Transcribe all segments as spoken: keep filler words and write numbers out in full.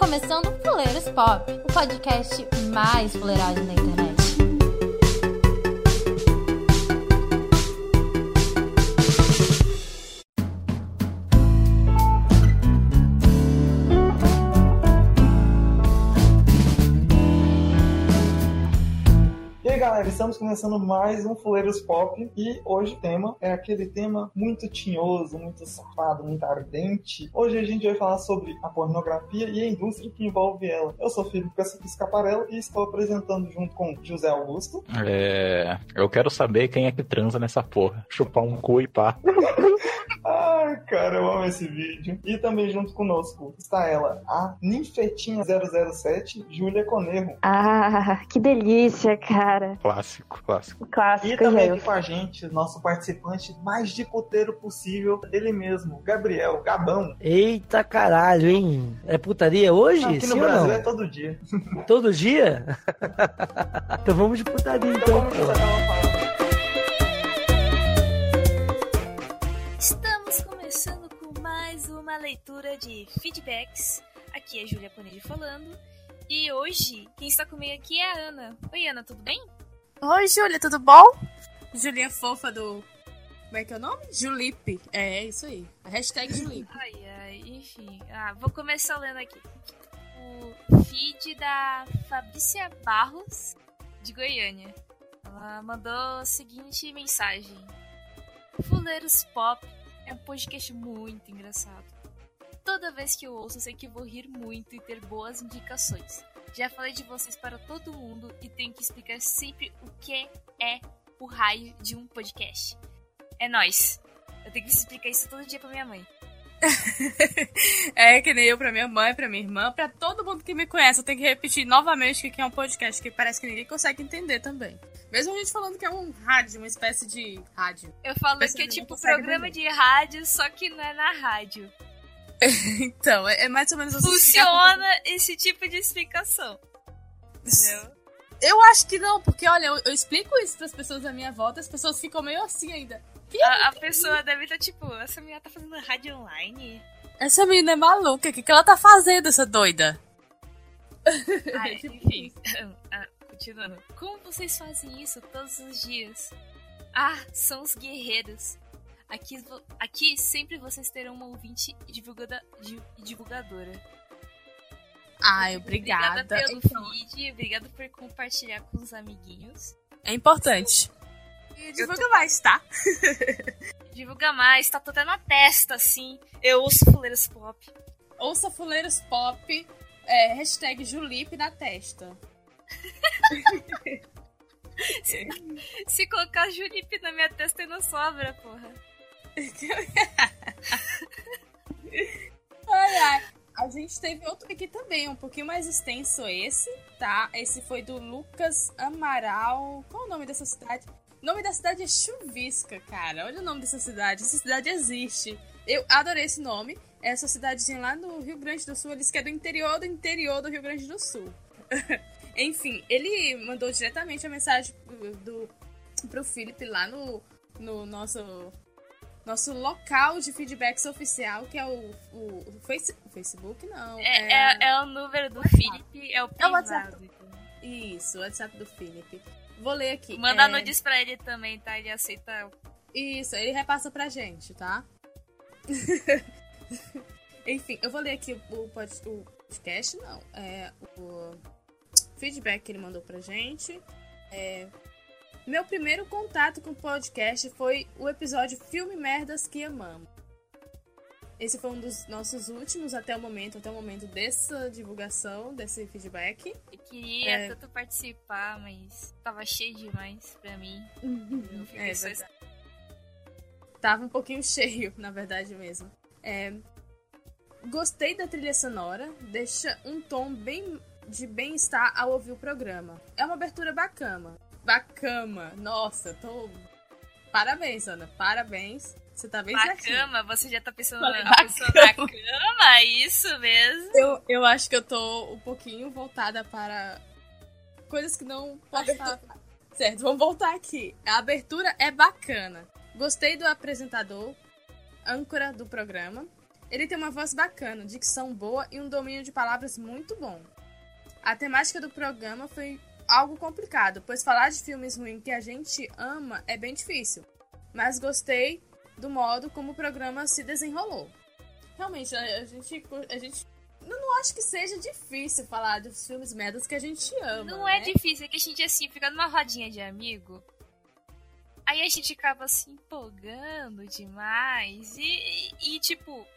começando o Fuleiros Pop, o podcast mais fuleirado na internet. E aí galera, estamos começando mais um Fuleiros Pop e hoje o tema é aquele tema muito tinhoso, muito safado, muito ardente. Hoje a gente vai falar sobre a pornografia e a indústria que envolve ela. Eu sou Felipe Scaparello e estou apresentando junto com José Augusto. É... Eu quero saber quem é que transa nessa porra. Chupar um cu e pá. Ai, cara, eu amo esse vídeo. E também junto conosco está ela, a Ninfetinha zero zero sete, Júlia Conerro. Ah, que delícia, cara. Clássico, clássico. Clássico, E também gente. aqui com a gente, nosso participante mais de puteiro possível, ele mesmo, Gabriel Gabão. Eita caralho, hein? É putaria hoje? Aqui no Sim Brasil ou não? é todo dia. Todo dia? Então vamos de putaria Então então. vamos começar a falar. Estamos começando com mais uma leitura de feedbacks. Aqui é Júlia Conerro falando. E hoje, quem está comigo aqui é a Ana. Oi, Ana, tudo bem? Oi, Júlia, tudo bom? Julinha fofa do... Como é que é o nome? Julipe. É, isso aí. A hashtag Julipe. Ai, ai, enfim. Ah, vou começar lendo aqui. O feed da Fabrícia Barros, de Goiânia. Ela mandou a seguinte mensagem. Fuleiros Pop é um podcast muito engraçado. Toda vez que eu ouço, sei que vou rir muito e ter boas indicações. Já falei de vocês para todo mundo e tenho que explicar sempre o que é o raio de um podcast. É nóis. Eu tenho que explicar isso todo dia pra minha mãe. É que nem eu pra minha mãe, pra minha irmã, pra todo mundo que me conhece. Eu tenho que repetir novamente o que é um podcast, que parece que ninguém consegue entender também. Mesmo a gente falando que é um rádio, uma espécie de rádio. Eu falo Mas que é ninguém tipo consegue programa entender. de rádio, só que não é na rádio. Então, é, é mais ou menos assim. Funciona esse tipo de explicação. Entendeu? Eu acho que não, porque olha, eu, eu explico isso pras pessoas da minha volta, as pessoas ficam meio assim ainda. Que A, a pessoa deve estar tipo, essa menina tá fazendo rádio online? Essa menina é maluca, o que, que ela tá fazendo, essa doida? Ai, enfim, ah, continuando. Como vocês fazem isso todos os dias? Ah, são os guerreiros. Aqui, vo- aqui sempre vocês terão uma ouvinte e divulgada, di- divulgadora. Ai, obrigada. Obrigada pelo Então, feed, obrigada por compartilhar com os amiguinhos. é importante. E divulga mais, tá? Divulga mais, tá até na testa, assim. Eu ouço Fuleiros Pop. Ouça Fuleiros Pop, é, hashtag Julipe na testa. Se, se colocar Junipe na minha testa, não sobra, porra. Ai, ai. A gente teve outro aqui também, um pouquinho mais extenso esse, tá? Esse foi do Lucas Amaral. Qual é o nome dessa cidade? O nome da cidade é Chuvisca, cara. Olha o nome dessa cidade. Essa cidade existe. Eu adorei esse nome. Essa cidadezinha lá no Rio Grande do Sul, eles que é do interior do interior do Rio Grande do Sul. Enfim, ele mandou diretamente a mensagem do, do, pro Felipe lá no, no nosso... Nosso local de feedbacks oficial, que é o, o, o, face, o Facebook, não. É, é, é o número do Felipe, é o É o privado. WhatsApp. Isso, o WhatsApp do Felipe. Vou ler aqui. Manda é... nudes pra ele também, tá? Ele aceita. Isso, ele repassa pra gente, tá? Enfim, eu vou ler aqui o, pod, o podcast, não. É o feedback que ele mandou pra gente. É... Meu primeiro contato com o podcast foi o episódio Filme Merdas que Amamos. Esse foi um dos nossos últimos até o momento, até o momento dessa divulgação, desse feedback. Eu queria É. tanto participar, mas tava cheio demais pra mim. Eu fiquei É só verdade. Tava um pouquinho cheio, na verdade mesmo. É, Gostei da trilha sonora, deixa um tom bem de bem-estar ao ouvir o programa. É uma abertura bacana. Bacana. Nossa, tô... Parabéns, Ana. Parabéns. Você tá bem Na certinho. cama, você já tá pensando Falei, na pessoa na cama, é isso mesmo? Eu, eu acho que eu tô um pouquinho voltada para coisas que não posso falar. Certo, vamos voltar aqui. A abertura é bacana. Gostei do apresentador, âncora do programa. Ele tem uma voz bacana, dicção boa e um domínio de palavras muito bom. A temática do programa foi algo complicado, pois falar de filmes ruins que a gente ama é bem difícil. Mas gostei do modo como o programa se desenrolou. Realmente, a gente... A gente eu não acho que seja difícil falar dos filmes merdas que a gente ama. Não né? é difícil, é que a gente, assim, fica numa rodinha de amigo. Aí a gente acaba se empolgando demais. E, e, e tipo,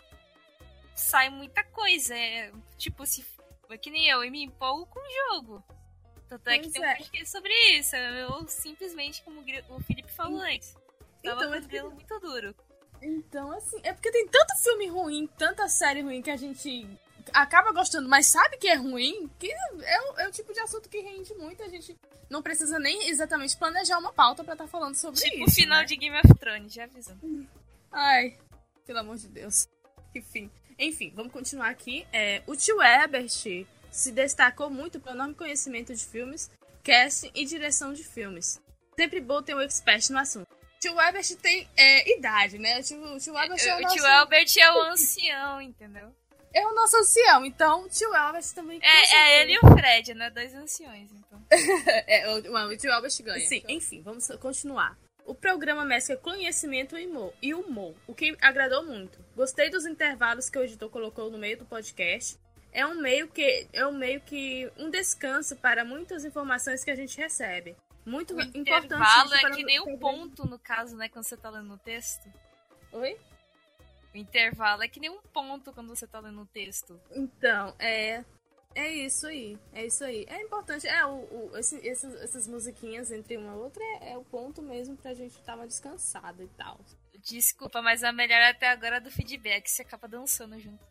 sai muita coisa. É, tipo, se, que nem eu, eu me empolgo com o jogo. Tanto é que Pois tem um é. podcast sobre isso. Eu simplesmente, como o Felipe falou antes, tava Então, com é o cabelo muito duro. Então, assim, é porque tem tanto filme ruim, tanta série ruim que a gente acaba gostando, mas sabe que é ruim, que é o, é o tipo de assunto que rende muito. A gente não precisa nem exatamente planejar uma pauta pra estar falando sobre Tipo isso. o final né? de Game of Thrones, já avisando. Ai, pelo amor de Deus. Enfim, enfim, vamos continuar aqui. É, o tio Herbert se destacou muito pelo enorme conhecimento de filmes, casting e direção de filmes. Sempre bom ter um expert no assunto. O tio Herbert tem é, idade, né? O tio, o tio Herbert é o O nosso... tio Albert é o ancião, entendeu? É o nosso ancião, então o tio Herbert também... com É, é certeza. ele e o Fred, né? Dois anciões, então. É, o, o tio Albert ganha. Sim, enfim, vamos continuar. O programa mescla conhecimento e humor, e humor, o que agradou muito. Gostei dos intervalos que o editor colocou no meio do podcast. É um meio que é um meio que um descanso para muitas informações que a gente recebe. Muito O importante intervalo isso é para que o- nem um ponto, no caso, né? Quando você tá lendo o texto. Oi? O intervalo é que nem um ponto quando você tá lendo o texto. Então, é é isso aí. É isso aí. É importante. É o, o esse, esses, essas musiquinhas entre uma e outra é, é o ponto mesmo pra gente dar uma descansada e tal. Desculpa, mas a melhor até agora é do feedback. Você acaba dançando junto.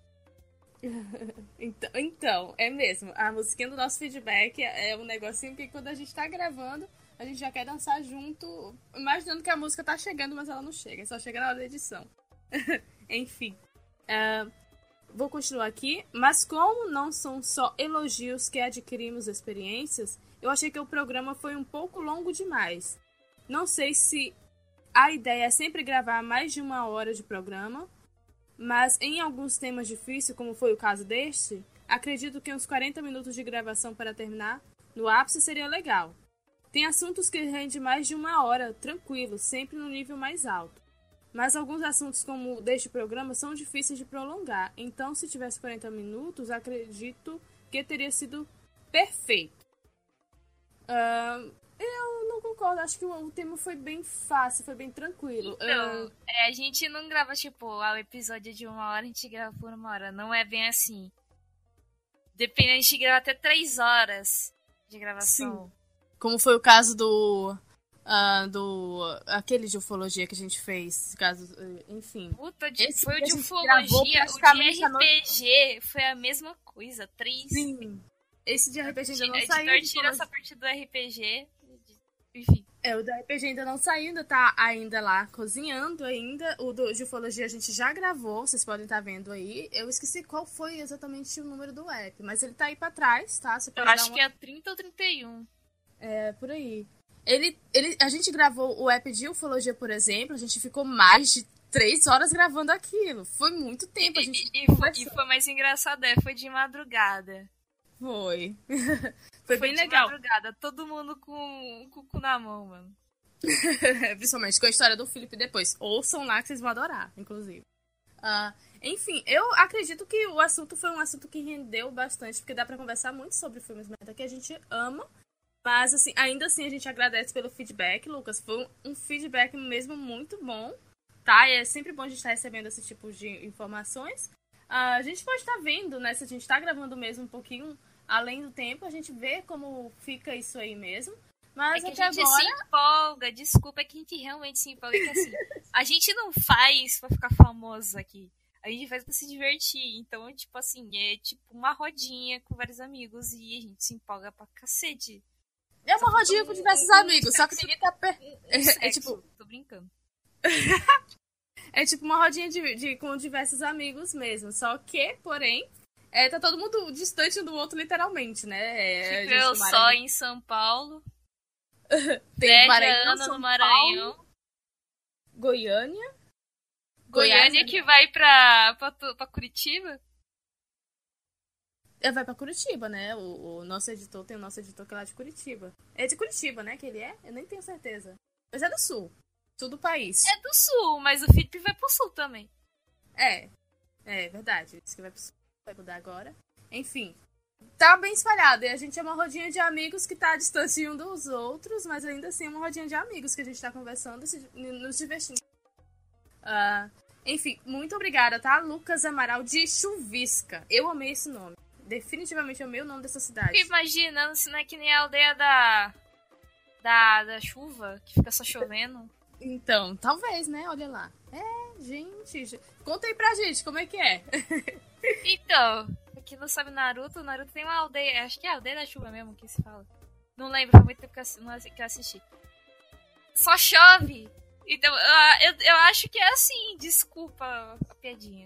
Então, então, é mesmo. A musiquinha do nosso feedback é um negocinho que quando a gente tá gravando, a gente já quer dançar junto, imaginando que a música tá chegando, mas ela não chega. Só chega na hora da edição. Enfim. ah, vou continuar aqui. Mas como não são só elogios que adquirimos experiências, eu achei que o programa foi um pouco longo demais. Não sei se a ideia é sempre gravar mais de uma hora de programa, mas em alguns temas difíceis, como foi o caso deste, acredito que uns quarenta minutos de gravação para terminar no ápice seria legal. Tem assuntos que rendem mais de uma hora, tranquilo, sempre no nível mais alto. Mas alguns assuntos como o deste programa são difíceis de prolongar, então se tivesse quarenta minutos, acredito que teria sido perfeito. Ah, eu não concordo, acho que o, o tema foi bem fácil, foi bem tranquilo. Então, é, a gente não grava, tipo, o episódio de uma hora, a gente grava por uma hora. Não é bem assim. Depende, a gente grava até três horas de gravação. Como foi o caso do... ah, do aquele de ufologia que a gente fez, caso, enfim. Puta, de, Esse foi o que a de gente ufologia, gravou o de praticamente a R P G foi a mesma coisa. Três. Sim. Esse de R P G ainda não O saiu. editor tira essa parte do R P G. Enfim. É, o do R P G ainda não saiu, ainda tá ainda lá cozinhando ainda. O do, de ufologia a gente já gravou, vocês podem estar vendo aí. Eu esqueci qual foi exatamente o número do app, mas ele tá aí pra trás, tá? Você Eu pode acho dar uma... que é trinta ou trinta e um. É, por aí. Ele, ele, a gente gravou o app de ufologia, por exemplo, a gente ficou mais de três horas gravando aquilo. Foi muito tempo, a gente E, e, foi, conversou. e foi mais engraçado, é, foi de madrugada. Foi. Foi bem de legal. madrugada, todo mundo com, com o cu na mão, mano. Principalmente com a história do Felipe depois. Ouçam lá que vocês vão adorar, inclusive. Ah, enfim, eu acredito que o assunto foi um assunto que rendeu bastante, porque dá pra conversar muito sobre filmes merda que a gente ama. Mas, assim, ainda assim a gente agradece pelo feedback, Lucas. Foi um, um feedback mesmo muito bom, tá? E é sempre bom a gente estar recebendo esse tipo de informações. Ah, a gente pode estar vendo, né? Se a gente tá gravando mesmo um pouquinho além do tempo, a gente vê como fica isso aí mesmo. Mas É que até a gente agora... se empolga, desculpa, é que a gente realmente se empolga. É que, assim, a gente não faz pra ficar famoso aqui. A gente faz pra se divertir. Então, tipo assim, é tipo uma rodinha com vários amigos e a gente se empolga pra cacete. É uma Só rodinha um- com diversos um amigos, só que sexo- ninguém tá... Per... É, Sexo, é tipo... Tô brincando. É tipo uma rodinha de, de, com diversos amigos mesmo. Só que, porém, é, tá todo mundo distante um do outro, literalmente, né? É, Tipo, a gente eu no só Maranhão. em São Paulo. Tem Fred, Maranhão, Ana São no Maranhão. Goiânia, Goiânia que vai pra, pra, pra Curitiba? É, vai pra Curitiba, né? O, o nosso editor tem o nosso editor que é lá de Curitiba. É de Curitiba, né? Que ele é? Eu nem tenho certeza. Mas é do sul. Sul do país. É do sul, mas o Felipe vai pro sul também. É. É verdade. Isso que vai pro sul. Vai mudar agora. Enfim. Tá bem espalhado. E a gente é uma rodinha de amigos que tá distante um dos outros, mas ainda assim é uma rodinha de amigos que a gente tá conversando e nos divertindo. Uh, enfim, muito obrigada, tá? Lucas Amaral de Chuvisca. Eu amei esse nome. Definitivamente amei o nome dessa cidade. Fico imaginando se não é que nem a aldeia da, da, da chuva, que fica só chovendo. Então, talvez, né? Olha lá. É, gente. Conta aí pra gente, como é que é? Então, aqui não sabe Naruto, Naruto tem uma aldeia, acho que é a aldeia da chuva mesmo que se fala. Não lembro, foi muito tempo que eu assisti. Só chove! Então, eu, eu acho que é assim, desculpa a piadinha.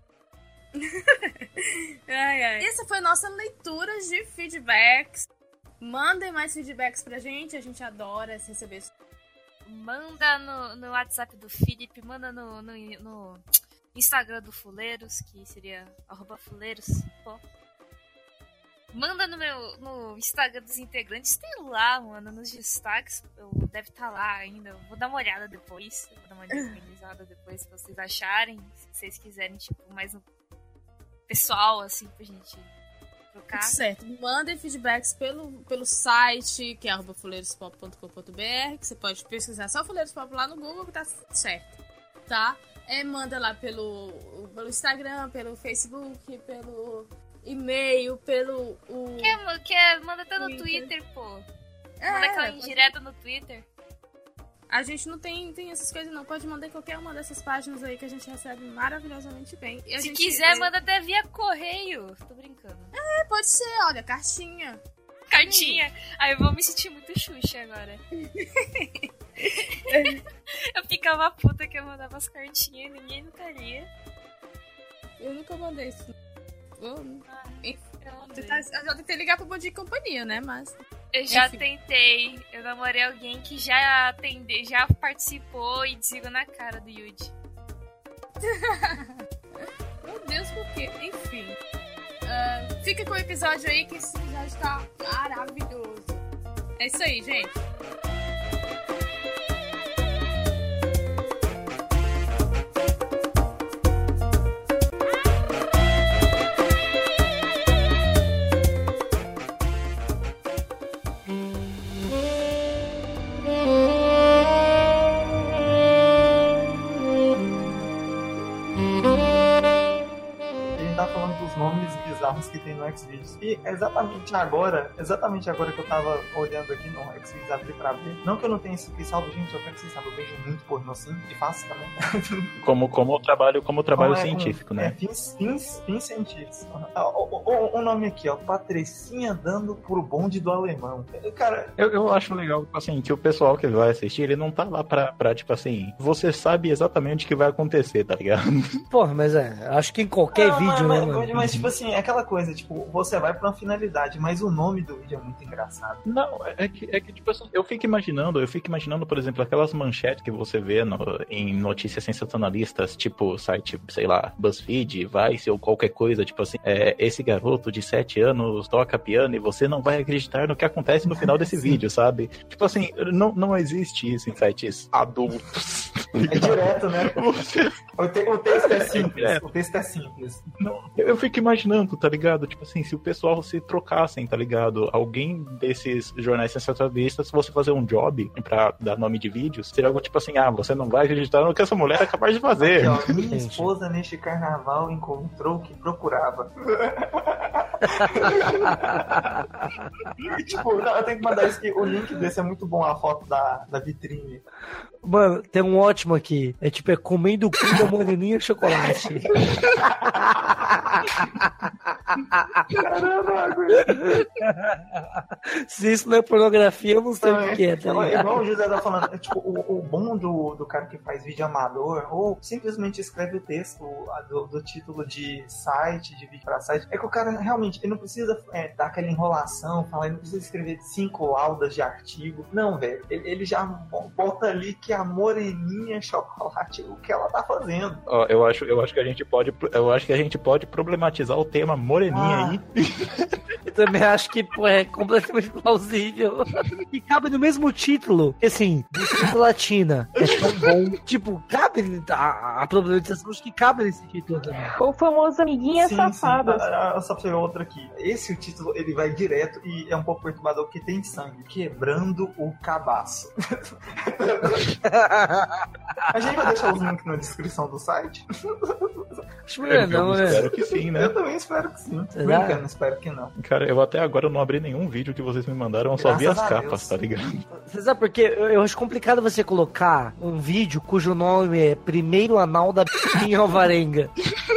ai, ai. Essa foi a nossa leitura de feedbacks. Mandem mais feedbacks pra gente, a gente adora receber isso. Manda no, no WhatsApp do Felipe, manda no, no, no Instagram do Fuleiros, que seria arroba Fuleiros. Pô. Manda no meu no Instagram dos integrantes, tem lá, mano, nos destaques. Eu, deve estar tá lá ainda. Eu vou dar uma olhada depois. Vou dar uma organizada depois, se vocês acharem. Se vocês quiserem, tipo, mais um pessoal, assim, pra gente trocar. Certo. Mandem feedbacks pelo, pelo site, que é arroba fuleirospop ponto com ponto b r, que você pode pesquisar só Fuleiros Pop lá no Google, que tá certo. Tá? É, manda lá pelo, pelo Instagram, pelo Facebook, pelo e-mail, pelo... O... Quer, quer, manda até no Twitter, Twitter pô. É, manda aquela indireta no Twitter. A gente não tem, tem essas coisas não. Pode mandar em qualquer uma dessas páginas aí que a gente recebe maravilhosamente bem. E a Se gente, quiser, é... manda até via correio. Tô brincando. É, pode ser. Olha, cartinha. Cartinha? Aí eu vou me sentir muito Xuxa agora. Eu ficava puta que eu mandava as cartinhas e ninguém nunca lia. Eu nunca mandei isso. Eu, ah, eu tentar, eu já tentei ligar pro Bom Dia e Companhia, né? Mas... Eu já Enfim. tentei. Eu namorei alguém que já atendeu, já participou e desligou na cara do Yuji. Meu Deus, por quê? Enfim. Uh, fica com o episódio aí, que esse episódio tá maravilhoso. É isso aí, gente. Nomes bizarros que tem no Xvideos. E exatamente agora, exatamente agora que eu tava olhando aqui no Xvideos, abri pra ver. Não que eu não tenha isso aqui salvo, gente, eu quero que vocês saibam, eu vejo muito pornô sim, e faço também. Como, como o trabalho, como o trabalho é, científico, como, né? É, fins, fins, fins científicos. O, o, o nome aqui, ó, Patricinha dando pro bonde do alemão. Cara... Eu, eu acho legal, assim, que o pessoal que vai assistir, ele não tá lá pra, pra tipo assim, você sabe exatamente o que vai acontecer, tá ligado? Porra, mas é, acho que em qualquer não, vídeo, mas, né, mas, mano? Mas, tipo assim, é aquela coisa, tipo, você vai pra uma finalidade, mas o nome do vídeo é muito engraçado. Não, é que, é que tipo assim, eu fico imaginando, eu fico imaginando, por exemplo, aquelas manchetes que você vê no, em notícias sensacionalistas, tipo, site, sei lá, BuzzFeed, Vice ou qualquer coisa, tipo assim, é, esse garoto de sete anos toca piano e você não vai acreditar no que acontece no final desse vídeo, sabe? Tipo assim, não, não existe isso em sites adultos. É direto, né? Você... O, te, o texto é simples, é. o texto é simples. Não, eu fico imaginando, tá ligado? Tipo assim, se o pessoal se trocassem, tá ligado? Alguém desses jornais sensacionalistas, se fosse fazer um job pra dar nome de vídeos, seria algo tipo assim, ah, você não vai acreditar no que essa mulher é capaz de fazer. Aqui, ó, minha esposa neste carnaval encontrou o que procurava. Tipo, não, eu tenho que mandar isso aqui. O link desse é muito bom, a foto da, da vitrine. Mano, tem um ótimo aqui. É tipo, é comendo o cu da moreninha chocolate. Caramba, Se isso não é pornografia, eu não sei o que é, tá é, ligado? igual o José tá falando, é, tipo, o, o bom do, do cara que faz vídeo amador, ou simplesmente escreve o texto do, do título de site, de vídeo pra site, é que o cara realmente, ele não precisa é, dar aquela enrolação, falar, ele não precisa escrever cinco laudas de artigo. Não, velho, ele, ele já bota ali que a moreninha chocolate, o que ela tá fazendo. Ó, eu acho, eu acho que a gente pode, eu acho que a gente pode problematizar o tema moreninha Ah. aí. Eu também acho que pô, é completamente plausível. E cabe no mesmo título. Assim, Buceta Latina. É tão bom. Tipo, cabe a, a problematização, acho que cabe nesse título também. O famoso amiguinha Sim, safado. sim. Ah, ah, só pra pegar outra aqui. Esse o título, ele vai direto e é um pouco perturbador, porque tem sangue. Quebrando o cabaço. A gente vai deixar os links na descrição do site? Acho melhor não, eu né? espero que sim, né? Eu também espero que sim. Será? Brincando, espero que não. Cara, eu até agora não abri nenhum vídeo que vocês me mandaram, eu só vi as Graças a capas, Deus. tá ligado? Você sabe por quê? Eu, eu acho complicado você colocar um vídeo cujo nome é Primeiro Anal da em Alvarenga.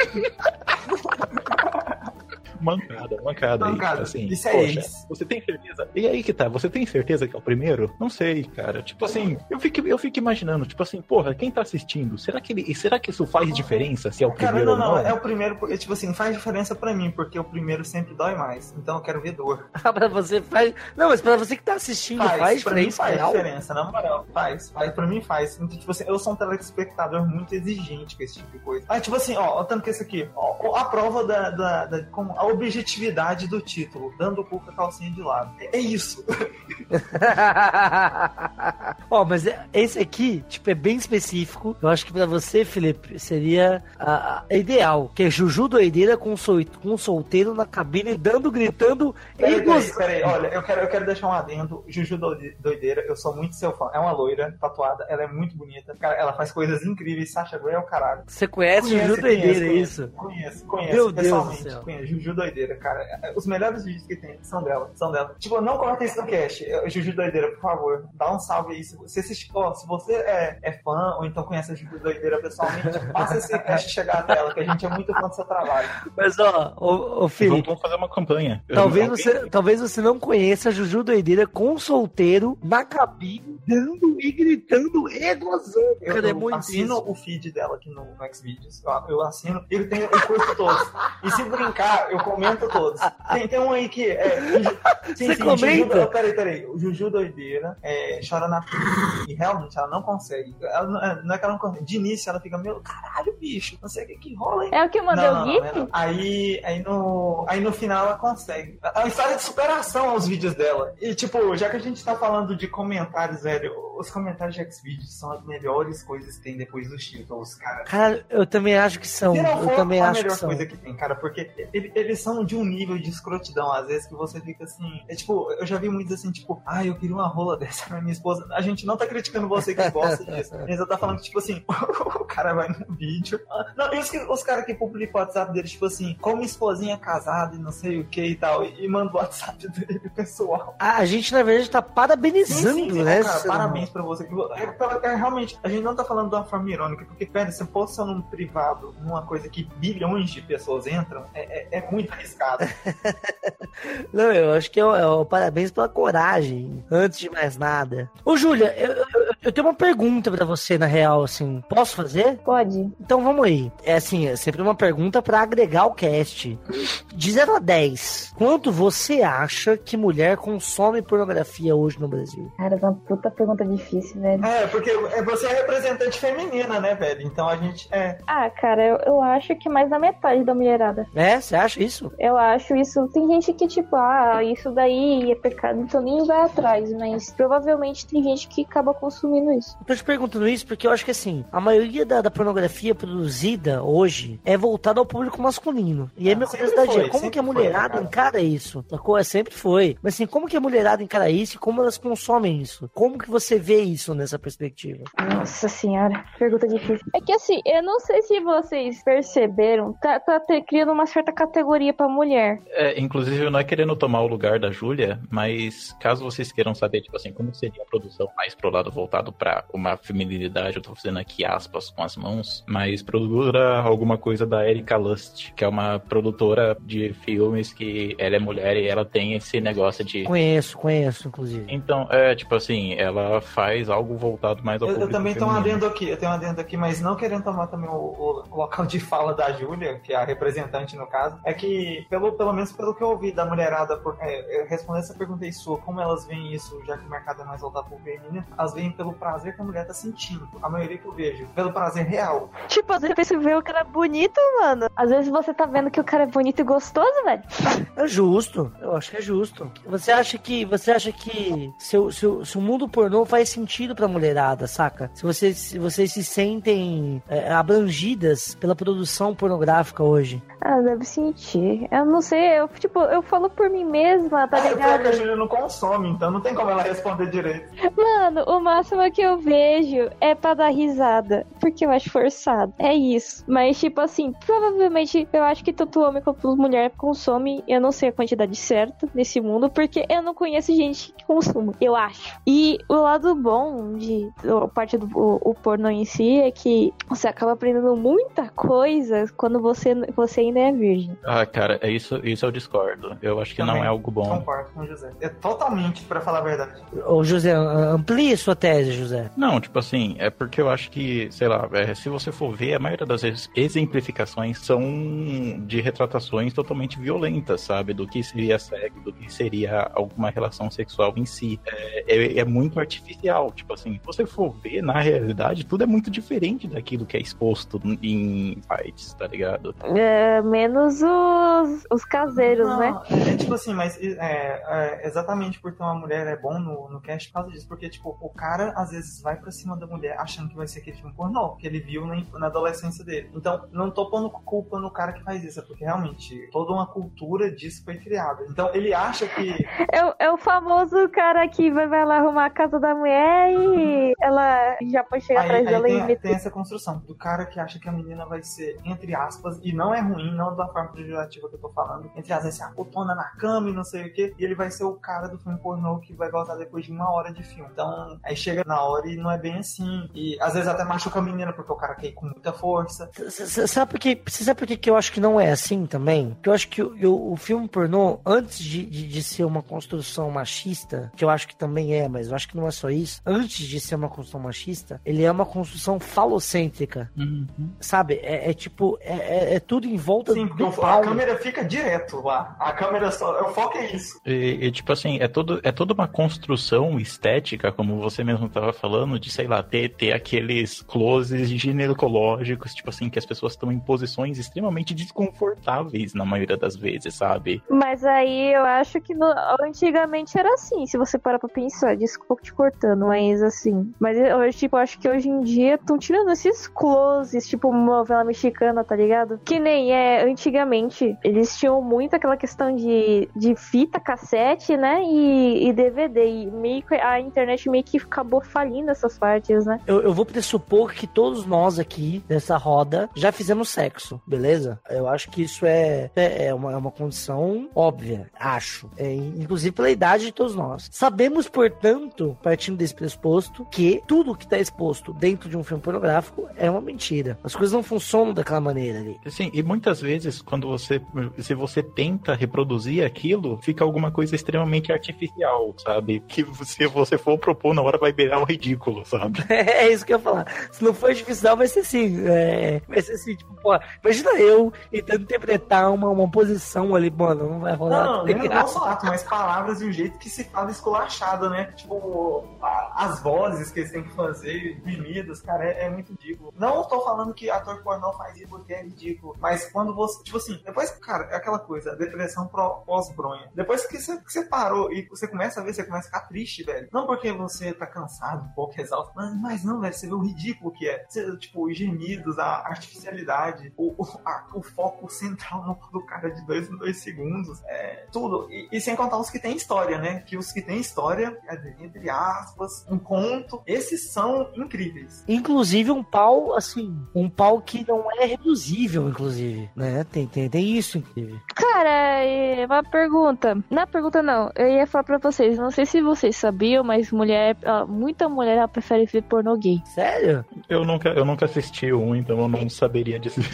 Mancada, mancada. Mancada. Aí, assim, Isso é poxa, ex. você tem certeza? E aí que tá, você tem certeza que é o primeiro? Não sei, cara. Tipo assim, eu fico, eu fico imaginando, tipo assim, porra, quem tá assistindo? Será que ele, será que isso faz diferença se é o Cara, primeiro não, ou não, não? é o primeiro, porque, tipo assim, faz diferença pra mim, porque o primeiro sempre dói mais. Então eu quero ver dor. Ah, pra você faz. Não, mas pra você que tá assistindo, faz, pra mim diferença faz real? diferença, na moral. Faz, faz, pra mim faz. Então, tipo assim, eu sou um telespectador muito exigente com esse tipo de coisa. Ah, tipo assim, ó, tanto que esse aqui, ó, a prova da, da, da com a objetividade do título, dando o cu com a calcinha de lado. É, é isso. Ó, mas é- esse aqui, tipo, é bem específico. Eu acho que pra você, Felipe, seria a, a ideal. Que é Juju doideira com, sol, com um solteiro na cabine, dando, gritando e Peraí, peraí, gozando. peraí, olha, eu quero, eu quero deixar um adendo. Juju Doide- Doideira, eu sou muito seu fã. É uma loira, tatuada, ela é muito bonita. Cara, ela faz coisas incríveis. Sasha Grey é o caralho. Você conhece Conheço, Juju doideira, conheço, é isso? Conheço, conheço. Meu Deus do pessoalmente, céu. conheço. Juju Doideira, cara. Os melhores vídeos que tem são dela. São dela. Tipo, não corta isso no cast. Eu- Juju Doideira, por favor. Dá um salve aí. Se você assiste, ó, se você é, é fã ou então conhece a Juju Doideira pessoalmente, faça esse cast chegar até ela, que a gente é muito fã do seu trabalho. Mas, ó, ô, ô Vamos, Felipe, vamos fazer uma campanha. talvez Alguém- você, talvez você não conheça a Juju doideira com um solteiro na cabine, dando e gritando e gozando. Eu, Cara, é eu muito assino isso. o feed dela aqui no, no Xvideos. Eu, eu assino. Eu, tenho, eu curto todos. E se brincar, eu comento todos. Tem, tem um aí que é. Sim, Você sim, comenta? Juju, peraí, peraí. O Juju Doideira é, chora na. E realmente ela não consegue. Ela não, é- não é que ela não consegue. De início ela fica, meu caralho, bicho. Não sei o que que rola, hein? É o que eu mandei Não, o não, não, GIF? não. Aí, aí, no, aí no final ela consegue. É uma história de superação aos vídeos dela. E tipo, já que a gente tá falando de comentários, velho, os comentários de Xvideos são as melhores coisas que tem depois dos títulos, cara. Cara, eu também acho que são. Se não Eu for também a acho que melhor são. coisa que tem, cara, porque ele- eles são de um nível de escrotidão, às vezes, que você fica assim. É tipo, eu já vi muitos assim, tipo, ah, eu queria uma rola dessa pra minha esposa. A gente não tá criticando você que gosta disso. A gente tá falando que, tipo assim, o cara vai no vídeo. Ah, não, e os, que- os caras que publicam o WhatsApp deles, tipo assim, como minha esposinha é casada e não sei o que e tal, e, e manda o WhatsApp dele pessoal. Ah, a gente, na verdade, tá parabenizando, Sim, sim, sim, né? cara, esse parabéns pra você. É, é, é, realmente, a gente não tá falando de uma forma irônica, porque, pera, você posta num privado, numa coisa que bilhões de pessoas entram, é, é, é muito arriscado. Não, eu acho que é o, é o parabéns pela coragem, antes de mais nada. Ô, Júlia, eu, eu, eu tenho uma pergunta pra você, na real, assim. Posso fazer? Pode. Então vamos aí. É assim, é sempre uma pergunta pra agregar o cast. De zero a dez, quanto você acha que mulher consome pornografia hoje no Brasil? Cara, é uma puta pergunta difícil, velho. É, porque é- você é representante feminina, né, velho? Então a gente é. Ah, cara, eu, eu acho que mais da metade da mulherada. É? Você acha isso? Eu acho isso. Tem gente que, tipo, ah, isso daí é pecado, então nem vai atrás, mas provavelmente tem gente que acaba consumindo isso. Eu tô te perguntando isso porque eu acho que, assim, a maioria da, da pornografia produzida hoje é voltada ao público masculino. E aí Ah, minha sempre curiosidade foi, é como sempre que a foi, mulherada né, cara? encara isso? Sacou? É, sempre foi. Mas assim, como que a mulherada encara isso e como elas consomem isso? Como que você vê isso nessa perspectiva? Nossa senhora, pergunta difícil. É que assim, eu não sei se vocês perceberam, tá, tá ter- criando uma certa categoria pra mulher. É, inclusive, não é querendo tomar o lugar da Júlia, mas caso vocês queiram saber, tipo assim, como seria a produção mais pro lado voltado voltado pra uma feminilidade, eu tô fazendo aqui aspas com as mãos, mas produtora alguma coisa da Erika Lust, que é uma produtora de filmes que ela é mulher e ela tem esse negócio de... Conheço, conheço, inclusive. Então, é, tipo assim, ela faz algo voltado mais ao Eu, eu público também tenho um feminino. adendo aqui, eu tenho um adendo aqui, mas não querendo tomar também o, o, o local de fala da Júlia, que é a representante no caso, é que, pelo, pelo menos pelo que eu ouvi da mulherada, por, é, respondendo essa pergunta aí sua, como elas veem isso, já que o mercado é mais voltado pro feminino, elas veem pelo prazer que a mulher tá sentindo. A maioria que eu vejo, pelo prazer real. Tipo, às vezes você vê o cara bonito, mano. Às vezes você tá vendo que o cara é bonito e gostoso, velho. É justo, eu acho que é justo. Você acha que, você acha que se, o- se, o- se o mundo pornô faz sentido pra mulherada, saca? Se vocês, se vocês se sentem é, abrangidas pela produção pornográfica hoje. Ah, deve sentir. Eu não sei, eu, tipo, eu falo por mim mesma, tá É, pior que a ligado? Júlia não consome, então não tem como ela responder direito. Mano, o máximo que eu vejo é pra dar risada, porque eu acho forçado. É isso. Mas, tipo assim, provavelmente eu acho que tanto homem quanto mulher consome, eu não sei a quantidade certa nesse mundo, porque eu não conheço gente que consuma, eu acho. E o lado bom de a parte do o, o pornô em si é que você acaba aprendendo muita coisa quando você, você ainda é virgem. Ah, cara, é isso, isso eu discordo. Eu acho que Também não é algo bom. Concordo com o José. É totalmente, pra falar a verdade. Ô, José, amplie sua tese, José. Não, tipo assim, é porque eu acho que, sei lá, é, se você for ver, a maioria das ex- exemplificações são de retratações totalmente violentas, sabe? Do que seria sexo, do que seria alguma relação sexual em si. É, é, é muito artificial, tipo assim, se você for ver, na realidade, tudo é muito diferente daquilo que é exposto em sites, tá ligado? É, menos os, os caseiros, Não, né? É tipo assim, mas é, é, exatamente por ter uma mulher é bom no, no cast por causa disso. Porque, tipo, o cara às vezes vai pra cima da mulher achando que vai ser aquele filme pornô que ele viu na, na adolescência dele. Então, não tô pondo culpa no cara que faz isso, é porque realmente toda uma cultura disso foi criada. Então, ele acha que. É, o- é o famoso cara que vai, vai lá arrumar a casa da mulher e ela já pode chegar Aí, atrás aí dela e tem, meter. tem essa construção do cara que acha que a menina vai ser, entre aspas, e não é ruim, não da forma pejorativa que eu tô falando, entre aspas, assim, a putona na cama e não sei o que, e ele vai ser o cara do filme pornô que vai gostar depois de uma hora de filme. Então, aí chega na hora e não é bem assim. E às vezes até machuca a menina porque o cara quer ir com muita força. C- c- Sabe por que, você sabe por que que eu acho que não é assim também? Porque eu acho que o, o- o filme pornô, antes de, de, de ser uma construção machista, que eu acho que também é, mas eu acho que não é só isso, antes de ser uma construção machista, ele é uma construção falocêntrica, sabe? É, é tipo, é, é- é tudo em volta Sim, porque do o- a pau. câmera fica direto lá. A câmera só. O foco é isso. E, e, tipo assim, é, todo, é toda uma construção estética, como você mesmo estava falando, de, sei lá, ter, ter aqueles closes ginecológicos, tipo assim, que as pessoas estão em posições extremamente desconfortáveis na maioria das vezes, sabe? Mas aí eu acho que no- antigamente era assim, se você parar pra pensar. Desculpa te cortando, mas assim. Mas eu, tipo, acho que hoje em dia estão tirando esses closes, tipo novela mexicana, tá ligado? Que nem é antigamente. Eles tinham muito aquela questão de, de fita, cassete, né? E, e D V D. E meio que a internet meio que acabou falindo essas partes, né? Eu, eu vou pressupor que todos nós aqui, nessa roda, já fizemos sexo, beleza? Eu acho que isso é, é, é uma, é uma condição óbvia, acho. É, inclusive pela idade de todos nós. Sabemos, portanto, partindo desse pressuposto, que tudo que está exposto dentro de um filme pornográfico é uma mentira. As coisas não funcionam daquela maneira ali. Sim, e muitas vezes, quando você, se você tenta reproduzir aquilo, fica alguma coisa extremamente artificial, sabe? Que se você for propor na hora vai beirar o ridículo, sabe? É isso que eu ia falar. Se não for artificial, vai ser assim. É, vai ser assim, tipo, pô, imagina eu tentando interpretar uma, uma posição ali, mano, não vai rolar. Não, tá não, não ligado? só ato, mas palavras e o jeito que se fala esculachado, né? Tipo, a- as vozes que eles têm que fazer, gemidos, cara, é, é muito ridículo. Não tô falando que ator pornô faz isso porque é ridículo, mas quando você, tipo assim, depois, cara, é aquela coisa, depressão pró- pós-bronha. Depois que você, que você parou e você começa a ver, você começa a ficar triste, velho. Não porque você tá cansado, um pouco exausto, mas, mas não, velho, você vê o ridículo que é. Você, tipo, os gemidos, a artificialidade, o, o, a- o foco central no do cara de dois em dois segundos, é, tudo. E, e sem contar os que tem história, né? Que os que tem história, entre aspas, um conto, esses são incríveis. Inclusive um pau, assim, um pau que não é reduzível, inclusive, né? Tem, tem, tem isso, inclusive. Cara, Aí, uma pergunta. Na pergunta não, eu ia falar pra vocês, não sei se vocês sabiam, mas mulher, ó, muita mulher ela prefere ver pornô gay. Sério? Eu nunca, eu nunca assisti um, então eu não saberia dizer.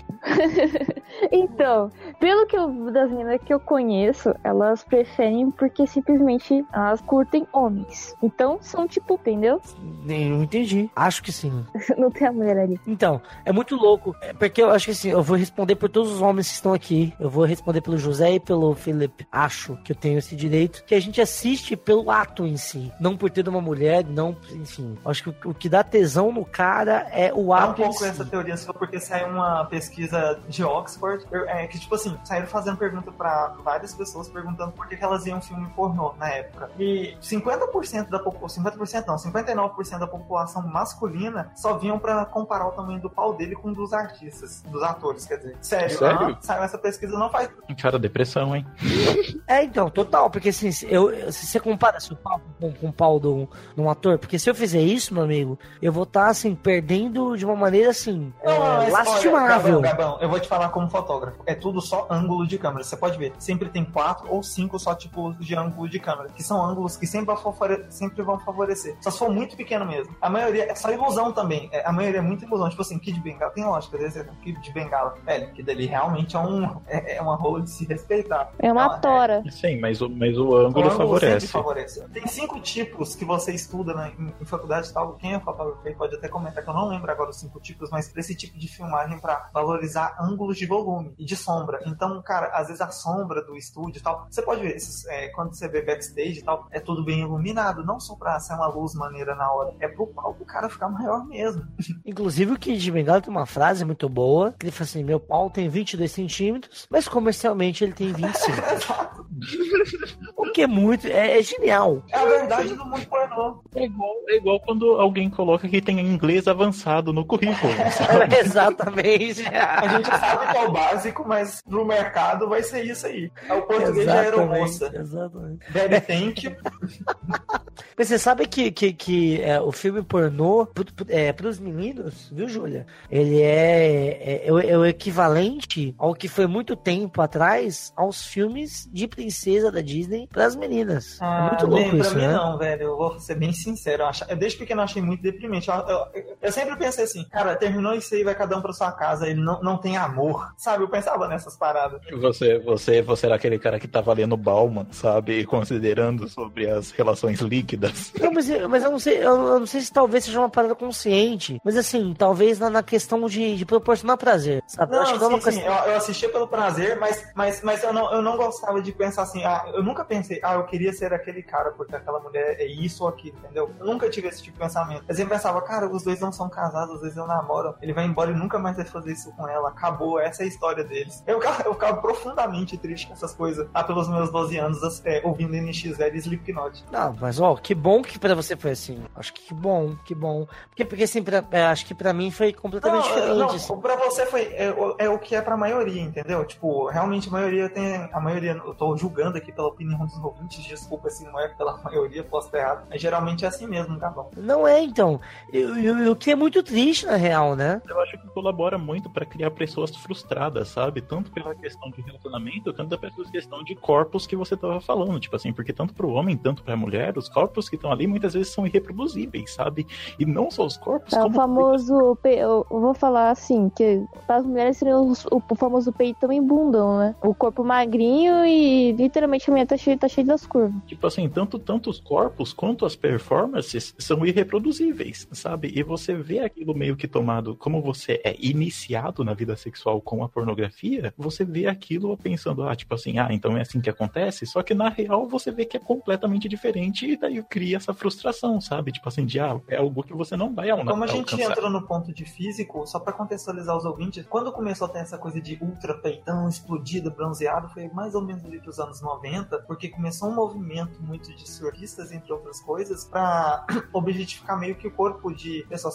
Então, pelo que eu, das meninas que eu conheço, elas preferem porque simplesmente elas curtem homens. Então, são tipo, entendeu? Nem entendi. Acho que sim. Não tem a mulher ali. Então, é muito louco. É porque eu acho que assim, eu vou responder por todos os homens que estão aqui. Eu vou responder pelo José e pelo Felipe. Acho que eu tenho esse direito. Que a gente assiste pelo ato em si. Não por ter uma mulher, não, enfim. Acho que o, o que dá tesão no cara é o É um ato em pouco si. essa teoria só porque saiu uma pesquisa de Oxford, é, que tipo assim, saíram fazendo pergunta pra várias pessoas perguntando por que que elas iam filme pornô na época. E cinquenta por cento da população, cinquenta por cento não, cinquenta e nove por cento da população masculina só vinham pra comparar o tamanho do pau dele com o dos artistas, dos atores, quer dizer. Sério, Sério? ah, saiu essa pesquisa, não faz. Cara, depressão, hein? É, então, total, porque assim, se eu, se você compara seu pau com, com o pau de um, de um ator, porque se eu fizer isso, meu amigo, eu vou estar, assim, perdendo de uma maneira, assim, é, Não, mas, lastimável. Olha, Gabão, Gabão, eu vou te falar como fotógrafo. É tudo só ângulo de câmera. Você pode ver, sempre tem quatro ou cinco só tipos de ângulo de câmera, que são ângulos que sempre vão, favore- sempre vão favorecer. Só se for muito pequeno mesmo. A maioria é só ilusão também. É, a maioria é muita ilusão. Tipo assim, Kid Bengala, tem lógica, desse Kid de Bengala. É, que dali realmente é, um, é, é uma rola de se respeitar. É uma Então, tora. Sim, mas o, mas o ângulo O ângulo favorece. sempre favorece. Tem cinco tipos que você estuda na, em, em faculdade e tal. Quem é fotógrafo aí pode até comentar que eu não lembro agora os cinco tipos, mas esse tipo de filmagem pra valorizar ângulos de volume e de sombra. Então, cara, às vezes a sombra do estúdio e tal, você pode ver, esses, é, quando você vê backstage e tal, é tudo bem iluminado, não só pra ser uma luz maneira na hora, é pro pau do cara ficar maior mesmo. Inclusive, o Kid de Bengala tem uma frase muito boa, que ele fala assim, meu pau tem vinte e dois centímetros, mas comercialmente ele tem vinte e cinco. Exato. O que é muito, é, é genial. É a verdade do mundo pornô. É igual, é igual quando alguém coloca que tem inglês avançado no currículo. Exatamente. A gente sabe que é o básico, mas pro mercado vai ser isso aí. É o português da aeromoça. Exatamente. Very thank you. Mas você sabe que, que, que é, o filme pornô, pro, pro, é, pros meninos, viu, Júlia? Ele é, é, é, o, é o equivalente ao que foi muito tempo atrás aos filmes de princesa da Disney pras meninas. Ah, é muito louco bem, isso, pra mim né? não, velho. Eu vou ser bem sincero. Eu, ach... eu desde pequeno eu achei muito deprimente. Eu, eu, eu sempre pensei assim, cara, terminou isso aí, vai cada um pra sua casa. Ele não, não tem amor. Sabe? Eu pensava nessas paradas. Você, você, você era aquele cara que tava lendo Bauman, sabe? E considerando sobre as relações líquidas. Não, mas, eu- mas eu não sei, eu, eu não sei se talvez seja uma parada consciente. Mas assim, talvez na, na questão de, de proporcionar prazer, sabe? Eu Não, acho que não é sim, uma sim. questão... Eu, eu assistia pelo prazer, mas, mas, mas eu, não, eu não gostava de pensar assim, ah, eu nunca pensei, ah, eu queria ser aquele cara porque aquela mulher é isso ou aquilo, entendeu? Eu nunca tive esse tipo de pensamento. Eu sempre pensava, cara, os dois não são casados, às vezes eu namoro, ele vai embora e nunca mais vai fazer isso com ela, acabou, essa é a história deles. Eu ficava, eu ficava profundamente triste com essas coisas, lá pelos meus doze anos, é, ouvindo N X L e Slipknot. Não, mas ó, que bom que pra você foi assim. Acho que que bom, que bom. Porque, porque assim, pra, é, acho que pra mim foi completamente Não, diferente. não, assim. pra você foi é, o- é o que é pra maioria, entendeu? Tipo, realmente a maioria tem. A maioria, eu tô julgando aqui pela opinião dos ouvintes, desculpa se não é pela maioria, posso estar errado. Mas geralmente é assim mesmo, tá bom. Não é, então. E o que é muito triste, na real, né? Eu acho que colabora muito pra criar pessoas frustradas, sabe? Tanto pela questão de relacionamento, tanto pela questão de corpos que você tava falando. Tipo assim, porque tanto pro homem, tanto pra mulher, os corpos que estão ali muitas vezes são irreproduzíveis, sabe? E não só os corpos, É o como famoso. pe- Eu eu vou falar assim, que para as mulheres seria os- o, o famoso peitão e bundão, né? O corpo magrinho e literalmente a minha tá cheia, tá cheia das curvas. Tipo assim, tanto, tanto os corpos quanto as performances são irreproduzíveis, sabe? E você vê aquilo meio que tomado, como você é iniciado na vida sexual com a pornografia, você vê aquilo pensando, ah, tipo assim, ah, então é assim que acontece, só que na real você vê que é completamente diferente e daí cria essa frustração, sabe? Tipo assim, de, ah, é algo que você não vai al- Como a gente alcançar. entra no ponto de físico, só pra contextualizar os ouvintes, quando começou a ter essa coisa de ultra peitão, explodido, bronzeado, foi mais ou menos ali dos anos noventa, porque começou um movimento muito de surfistas, entre outras coisas, pra objetificar meio que o corpo de pessoas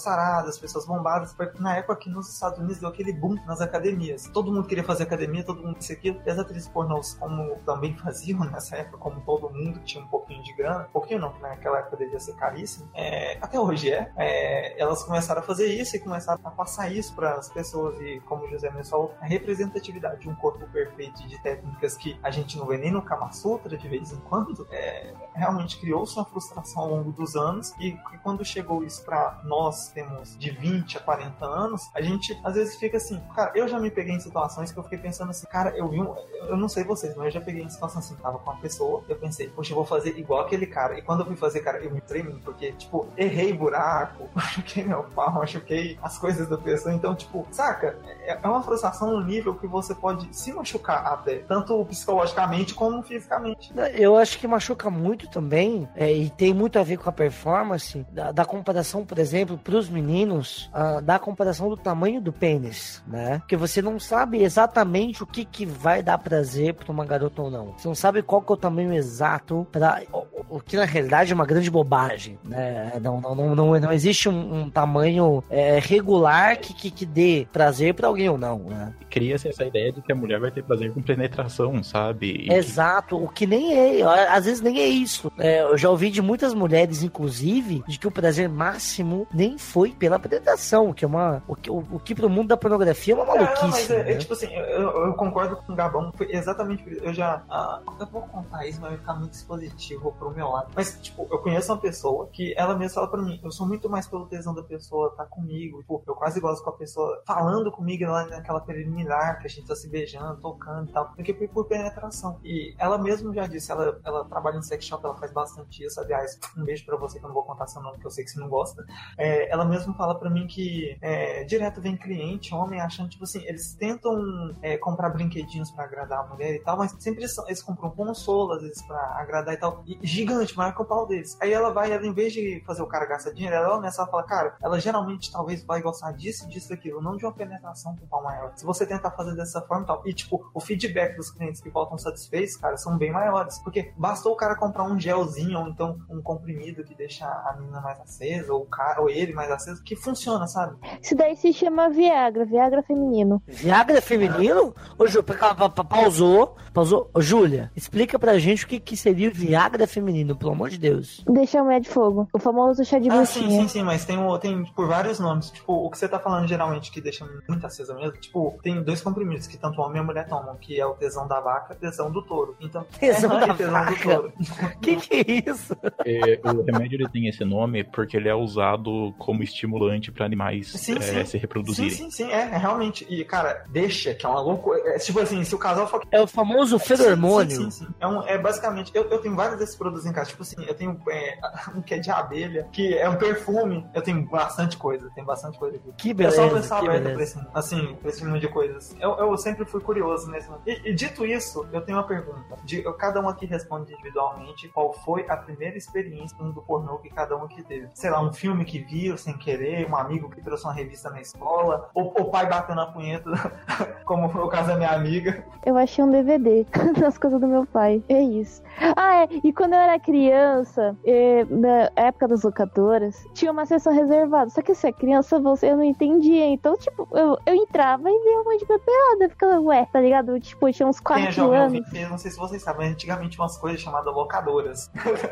saradas, pessoas bombadas. Foi na época que nos Estados Unidos deu aquele boom nas academias. Todo mundo queria fazer academia, todo mundo queria aquilo. E as atrizes pornôs, como também faziam nessa época, como todo mundo tinha um pouquinho de grana, um pouquinho não, que naquela época devia ser caríssimo, é, até hoje é, é, elas começaram a fazer isso e começaram a passar isso para as pessoas. E como o José mesmo falou, a representatividade de um corpo perfeito e de técnicas que a gente não vê nem no Kama Sutra de vez em quando, é, realmente criou-se uma frustração ao longo dos anos. E, e quando chegou isso para nós, temos de vinte a quarenta anos, a gente às vezes fica assim, cara, eu já me peguei em situações que eu fiquei pensando assim, cara, eu vi um, eu não sei vocês, mas eu já peguei em situação assim, tava com uma pessoa, eu pensei, poxa, eu vou fazer igual aquele cara. E quando eu fui fazer, cara, eu me tremi, porque, tipo, errei buraco, machuquei meu pau, machuquei as coisas da pessoa. Então, tipo, saca? É uma frustração no nível que você pode se machucar até, tanto psicologicamente como fisicamente. Eu acho que machuca muito também, é, e tem muito a ver com a performance, da, da comparação, por exemplo, pros meninos, uh, da comparação do tamanho do pênis, né? Porque você não sabe exatamente o que, que vai dar prazer pra uma garota ou não. Você não sabe qual que é o tamanho exato pra... O, o que na realidade é uma grande bobagem, né? Não, não, não, não, não existe um, um tamanho é, regular que, que, que dê prazer pra alguém ou não, né? Cria-se essa ideia de que a mulher vai ter prazer com penetração, sabe? E Exato, que... o que nem é, às vezes nem é isso. É, eu já ouvi de muitas mulheres, inclusive, de que o prazer máximo nem foi pela penetração, que é uma... O que, o, o que pro mundo da pornografia é uma maluquice. É, mas é, né? é, tipo assim, eu, eu concordo com o Gabão, foi exatamente por isso. Eu já... Ah, eu vou contar isso, mas vai ficar muito expositivo pro meu lado. Mas, tipo, eu conheço uma pessoa que ela mesma fala pra mim, eu sou muito mais pelo tesão da pessoa estar tá comigo. Tipo, eu quase gosto com a pessoa falando comigo lá naquela preliminar, que a gente tá se beijando, tocando e tal, do que por penetração. E ela mesma já disse, ela, ela trabalha em sex shop, ela faz bastante isso. Aliás, um beijo pra você, que eu não vou contar seu nome, que eu sei que você não gosta. É, ela mesma fala pra mim que é, direto vem cliente, homem, achando, tipo assim, eles tentam é, comprar brinquedinhos pra agradar a mulher e tal, mas sempre eles, eles compram consolo, às vezes, pra agradar e tal. E gigante, maior que o pau deles. Aí ela vai, ela, em vez de fazer o cara gastar dinheiro, ela nessa ela fala, cara, ela geralmente talvez vai gostar disso, disso, daquilo, não de uma penetração com o pau maior. Se você tentar fazer dessa forma e tal. E, tipo, o feedback dos clientes que voltam satisfeitos, cara, são bem maiores. Porque bastou o cara comprar um gelzinho ou então um comprimido que deixa a menina mais acesa, ou o cara, ou ele mais aceso, que funciona, sabe? Isso daí se chama Viagra, Viagra feminino. Viagra feminino? Ô, Ju, pa, pa, pa, pausou, pausou. Ô, Júlia, explica pra gente o que, que seria o Viagra feminino, pelo amor de Deus. Deixa a mulher de fogo. O famoso chá de ah, bruxinha. Sim, sim, sim, mas tem, tem por vários nomes. Tipo, o que você tá falando geralmente que deixa muito acesa mesmo, tipo, tem dois comprimidos que tanto o homem e a mulher tomam, que é o tesão da vaca e o tesão do touro. Então, tesão é, da tesão vaca? Do touro. Que que é isso? É, o remédio ele tem esse nome porque ele é usado como estimulante pra animais sim, é, sim. se reproduzirem. Sim, sim, sim, é, é realmente. E, cara, deixa, que é uma loucura. É, tipo assim, se o casal for... É o famoso feromônio. Sim, sim, sim. É, um, é basicamente... Eu, eu tenho vários desses produtos em casa. Tipo assim, eu tenho é, um que é de abelha, que é um perfume. Eu tenho bastante coisa, tem bastante coisa aqui. Que beleza, é só pensar que aberto beleza. pra esse, assim, pra esse mundo de coisas. Eu, eu sempre fui curioso nesse mundo. E, e dito isso, eu tenho uma pergunta. De, eu, cada um aqui responde individualmente qual foi a primeira experiência do pornô que cada um aqui teve. Sei lá, um filme que viu sem querer, um amigo que trouxe uma revista na escola, ou o pai batendo a punheta, como foi o caso da minha amiga. Eu achei um D V D das coisas do meu pai. É isso. Ah, é. E quando eu era criança, é, na época das locadoras, tinha uma sessão reservada. Só que se é criança, você, eu não entendia. Então, tipo, eu, eu entrava e via um monte de bebeada. Eu ficava, ué, tá ligado? Tipo, eu tinha uns quatro anos. Eu não sei se vocês sabem, mas antigamente tinha umas coisas chamadas locadoras.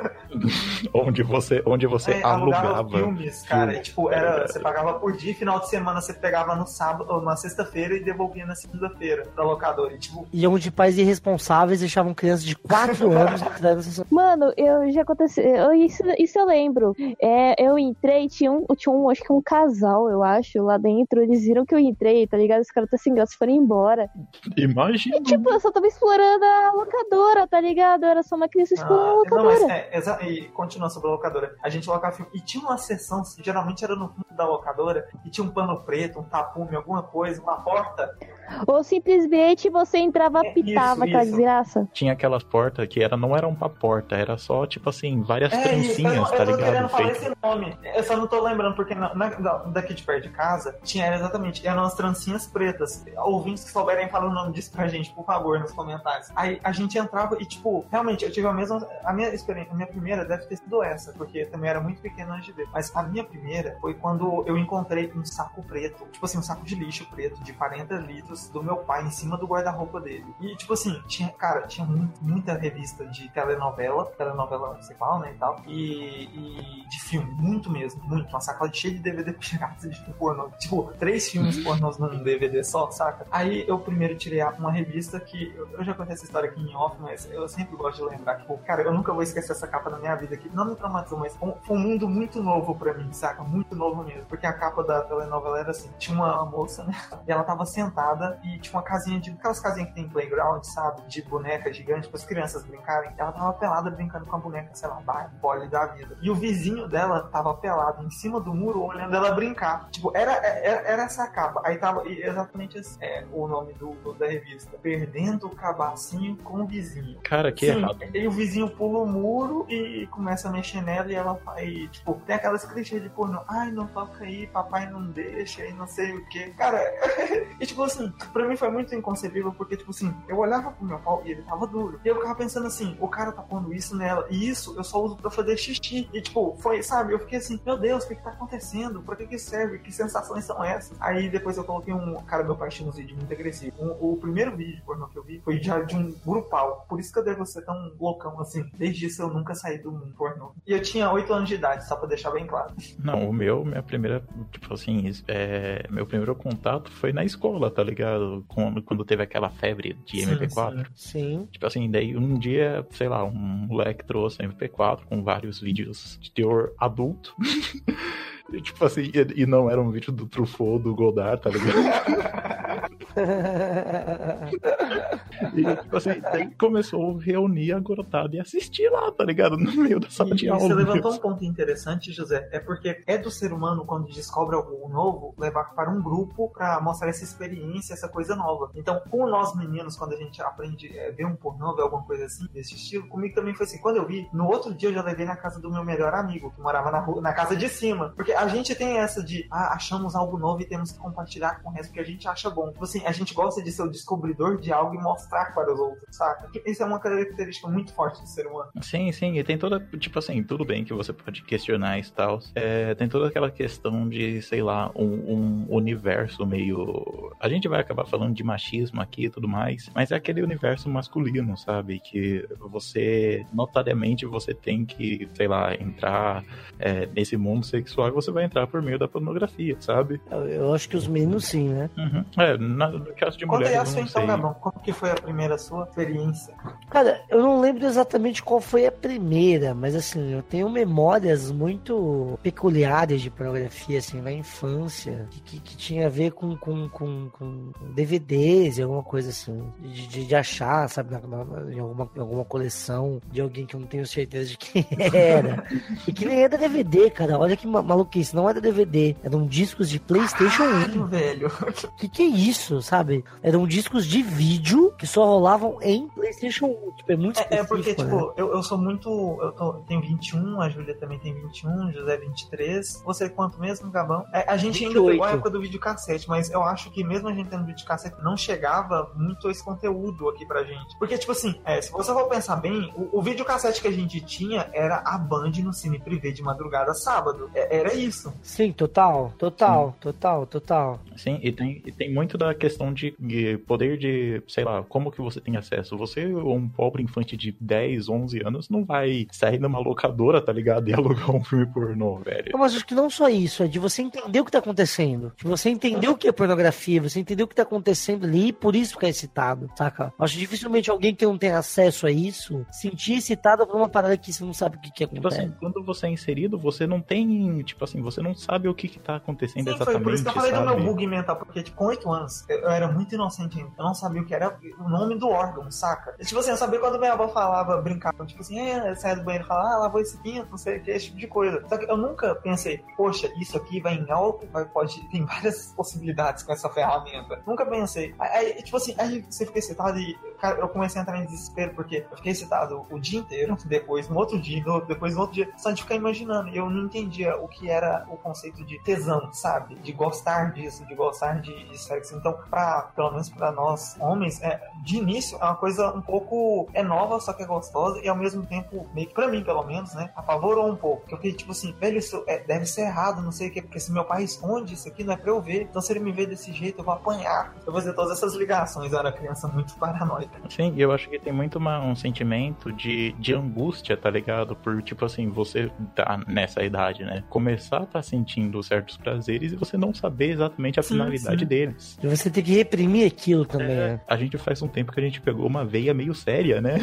onde você, onde você é, alugava filmes, cara. filmes. E, tipo, era, você pagava por dia, final de semana você pegava no sábado, ou na sexta-feira e devolvia na segunda-feira pra locadora. E, tipo... e onde pais irresponsáveis deixavam crianças de quatro anos atrás. Mano, eu já aconteceu. Eu, isso, isso eu lembro. É, eu entrei, tinha um, tinha um, acho que um casal, eu acho, lá dentro. Eles viram que eu entrei, tá ligado? Os caras tá sem graça, foram embora. Imagina. E, tipo, eu só tava explorando a locadora, tá ligado? Eu era só uma criança explorando ah, a locadora. Não, mas é, exa- e continua sobre a locadora. A gente locava filme. E tinha uma sessão, geralmente era no fundo da locadora, e tinha um pano preto, um tapume, alguma coisa, uma porta. Ou simplesmente você entrava É, pitava isso, aquela isso. desgraça. Tinha aquelas portas que era, não eram uma porta, era só, tipo assim, várias É isso, eu, trancinhas, não, tá eu tô ligado? querendo falar Feito- esse nome. Eu só não tô lembrando, porque na, na- daqui de perto de casa tinha era exatamente, eram as trancinhas pretas. Ouvintes que souberem falar o nome disso pra gente, por favor, nos comentários. Aí a gente entrava e, tipo, realmente, eu tive a mesma. A minha experiência, a minha primeira deve ter sido essa, porque também era muito pequena antes de ver. Mas a minha primeira foi quando eu encontrei um saco preto, tipo assim, um saco de lixo preto de quarenta litros do meu pai em cima do guarda-roupa dele. E, tipo assim, tinha, cara, tinha muito, muita revista de telenovela, telenovela principal, né, e tal, e, e de filme, muito mesmo, muito. Uma sacola cheia de D V D pirata de filme pornô. Tipo, três filmes pornôs num D V D só, saca? Aí eu primeiro tirei uma revista que, eu, eu já contei essa história aqui em off, mas eu sempre gosto de lembrar, tipo, cara, eu nunca vou esquecer essa capa na minha vida aqui. Não me traumatizou, mas foi um, foi um mundo muito novo pra mim, saca? Muito novo mesmo. Porque a capa da telenovela era assim, tinha uma moça, né? E ela tava sentada e tinha uma casinha de... Aquelas casinhas que tem playground, sabe? De boneca gigante para as crianças brincarem. Ela tava pelada brincando com a boneca, sei lá, Barbie, Polly da vida. E o vizinho dela tava pelado em cima do muro olhando ela brincar. Tipo, era, era, era essa capa. Aí tava e exatamente esse, é, o nome do, do- da revista. Perdendo o cabacinho com o vizinho. Cara, que Sim, errado. e o vizinho pula o muro e começa a mexer nela e ela vai, tipo, tem aquelas clichês de pornô, ai, não toca aí, papai não deixa e não sei o que. Cara, e tipo assim, pra mim foi muito inconcebível porque, tipo assim, eu olhava pro meu pau e ele tava duro. E eu ficava pensando assim, o cara tá pondo isso nela e isso eu só uso pra fazer xixi. E tipo, foi, sabe, eu fiquei assim, meu Deus, o que que tá acontecendo? Pra que que serve? Que sensações são essas? Aí depois eu coloquei um, cara, meu pai tinha uns vídeos muito agressivos. Um, o primeiro vídeo pornô que eu vi foi já de um grupal. Por isso que eu devo ser tão loucão assim. Desde isso eu nunca saí do mundo pornô. E eu tinha oito anos de idade, só pra deixar bem claro. Não, o meu, minha primeira, tipo assim, é, meu primeiro contato foi na escola, tá ligado? Quando, quando teve aquela febre de M P quatro. Sim. Tipo assim, daí um dia, sei lá, um moleque trouxe M P quatro com vários vídeos de teor adulto. E, tipo assim, e, e não era um vídeo do Truffaut, do Godard, tá ligado? E, tipo assim, daí começou a reunir a garotada e assistir lá, tá ligado? No meio da sala E, de e aula. você levantou mesmo. um ponto interessante, José. É porque é do ser humano, quando descobre algo novo, levar para um grupo pra mostrar essa experiência, essa coisa nova. Então, com nós meninos, quando a gente aprende a ver um pornô, ver alguma coisa assim, desse estilo, comigo também foi assim. Quando eu vi, no outro dia eu já levei na casa do meu melhor amigo, que morava na, rua, na casa de cima. Porque a gente tem essa de, ah, achamos algo novo e temos que compartilhar com o resto que a gente acha bom. Tipo assim, a gente gosta de ser o descobridor de algo e mostrar para os outros, saca? Isso é uma característica muito forte do ser humano. Sim, sim, e tem toda, tipo assim, tudo bem que você pode questionar isso e tal. É, tem toda aquela questão de, sei lá, um, um universo meio... A gente vai acabar falando de machismo aqui e tudo mais, mas é aquele universo masculino, sabe? Que você, notariamente, você tem que, sei lá, entrar é, nesse mundo sexual e você vai entrar por meio da pornografia, sabe? Eu, eu acho que os meninos sim, né? Uhum. É, na, no caso de Conta aí mulheres, a eu sua não então, sei. Gabão. Como que foi a primeira sua experiência? Cara, eu não lembro exatamente qual foi a primeira, mas assim, eu tenho memórias muito peculiares de pornografia, assim, na infância, que, que, que tinha a ver com, com, com, com D V Ds e alguma coisa assim, de, de, de achar, sabe, na, na, em, alguma, em alguma coleção de alguém que eu não tenho certeza de quem era. E que nem era D V D, cara, olha que ma- maluquice, não era D V D, eram discos de PlayStation Caralho, um. velho. Que que é isso, sabe? Eram discos de vídeo que só rolavam em PlayStation um. Tipo, é muito É, é porque, específico, né? tipo, eu, eu sou muito... Eu tô, tenho vinte e um, a Júlia também tem vinte e um, José vinte e três. Você quanto mesmo, Gabão? É, a gente ainda vinte e oito. pegou a época do videocassete, mas eu acho que mesmo a gente tendo videocassete, não chegava muito esse conteúdo aqui pra gente. Porque, tipo assim, é, se você for pensar bem, o, o videocassete que a gente tinha era a Band no Cine Privé de madrugada sábado. É, era isso. Sim, total, total, total, total. Sim, e tem, e tem muito da questão de, de poder de, sei lá, como que você tem acesso. Você, um pobre infante de dez, onze anos, não vai sair numa locadora, tá ligado? E alugar um filme pornô, velho. Não, mas acho que não só isso, é de você entender o que tá acontecendo. De você entender o que é pornografia, você entender o que tá acontecendo ali e por isso ficar excitado, saca? Acho dificilmente alguém que não tem acesso a isso sentir excitado por uma parada que você não sabe o que, que Tipo acontece. assim, quando você é inserido, você não tem, tipo assim, você não sabe o que que tá acontecendo Sim, exatamente, foi por isso que eu falei sabe? do meu bug mental, porque, tipo, com oito anos, eu, eu era muito inocente ainda. Eu não sabia o que era o nome do órgão, saca? E, tipo assim, eu sabia quando minha avó falava, brincava, tipo assim, é, saia do banheiro e falava, ah, lavou esse pinto, não sei o que, esse tipo de coisa. Só que eu nunca pensei, poxa, isso aqui vai em alto, vai, pode, tem várias possibilidades com essa ferramenta. Nunca pensei. Aí, tipo assim, aí você fica excitado e, cara, eu comecei a entrar em desespero, porque eu fiquei excitado o dia inteiro, depois, no outro dia, no, depois no outro dia, só de ficar imaginando. E eu não entendia o que era o conceito de tesão, sabe? De gostar disso, de gostar de, de sexo. Então, pra, pelo menos pra nós, homens, é, de início, é uma coisa um pouco, é nova, só que é gostosa, e ao mesmo tempo, meio que pra mim, pelo menos, né, apavorou um pouco. Porque eu fiquei, tipo assim, velho, isso é, deve ser errado, não sei o que, porque se meu pai esconde isso aqui, não é pra eu ver. Então, se ele me ver desse jeito, eu vou apanhar. Eu vou fazer todas essas ligações. Eu era criança muito paranoica. Sim, eu acho que tem muito uma, um sentimento de, de angústia, tá ligado? Por, tipo assim, você tá nessa idade, né? Começar a tá sentindo certos prazeres e você não saber exatamente a sim, finalidade sim. deles. E você tem que reprimir aquilo também, é, né? A gente faz um tempo que a gente pegou uma veia meio séria, né?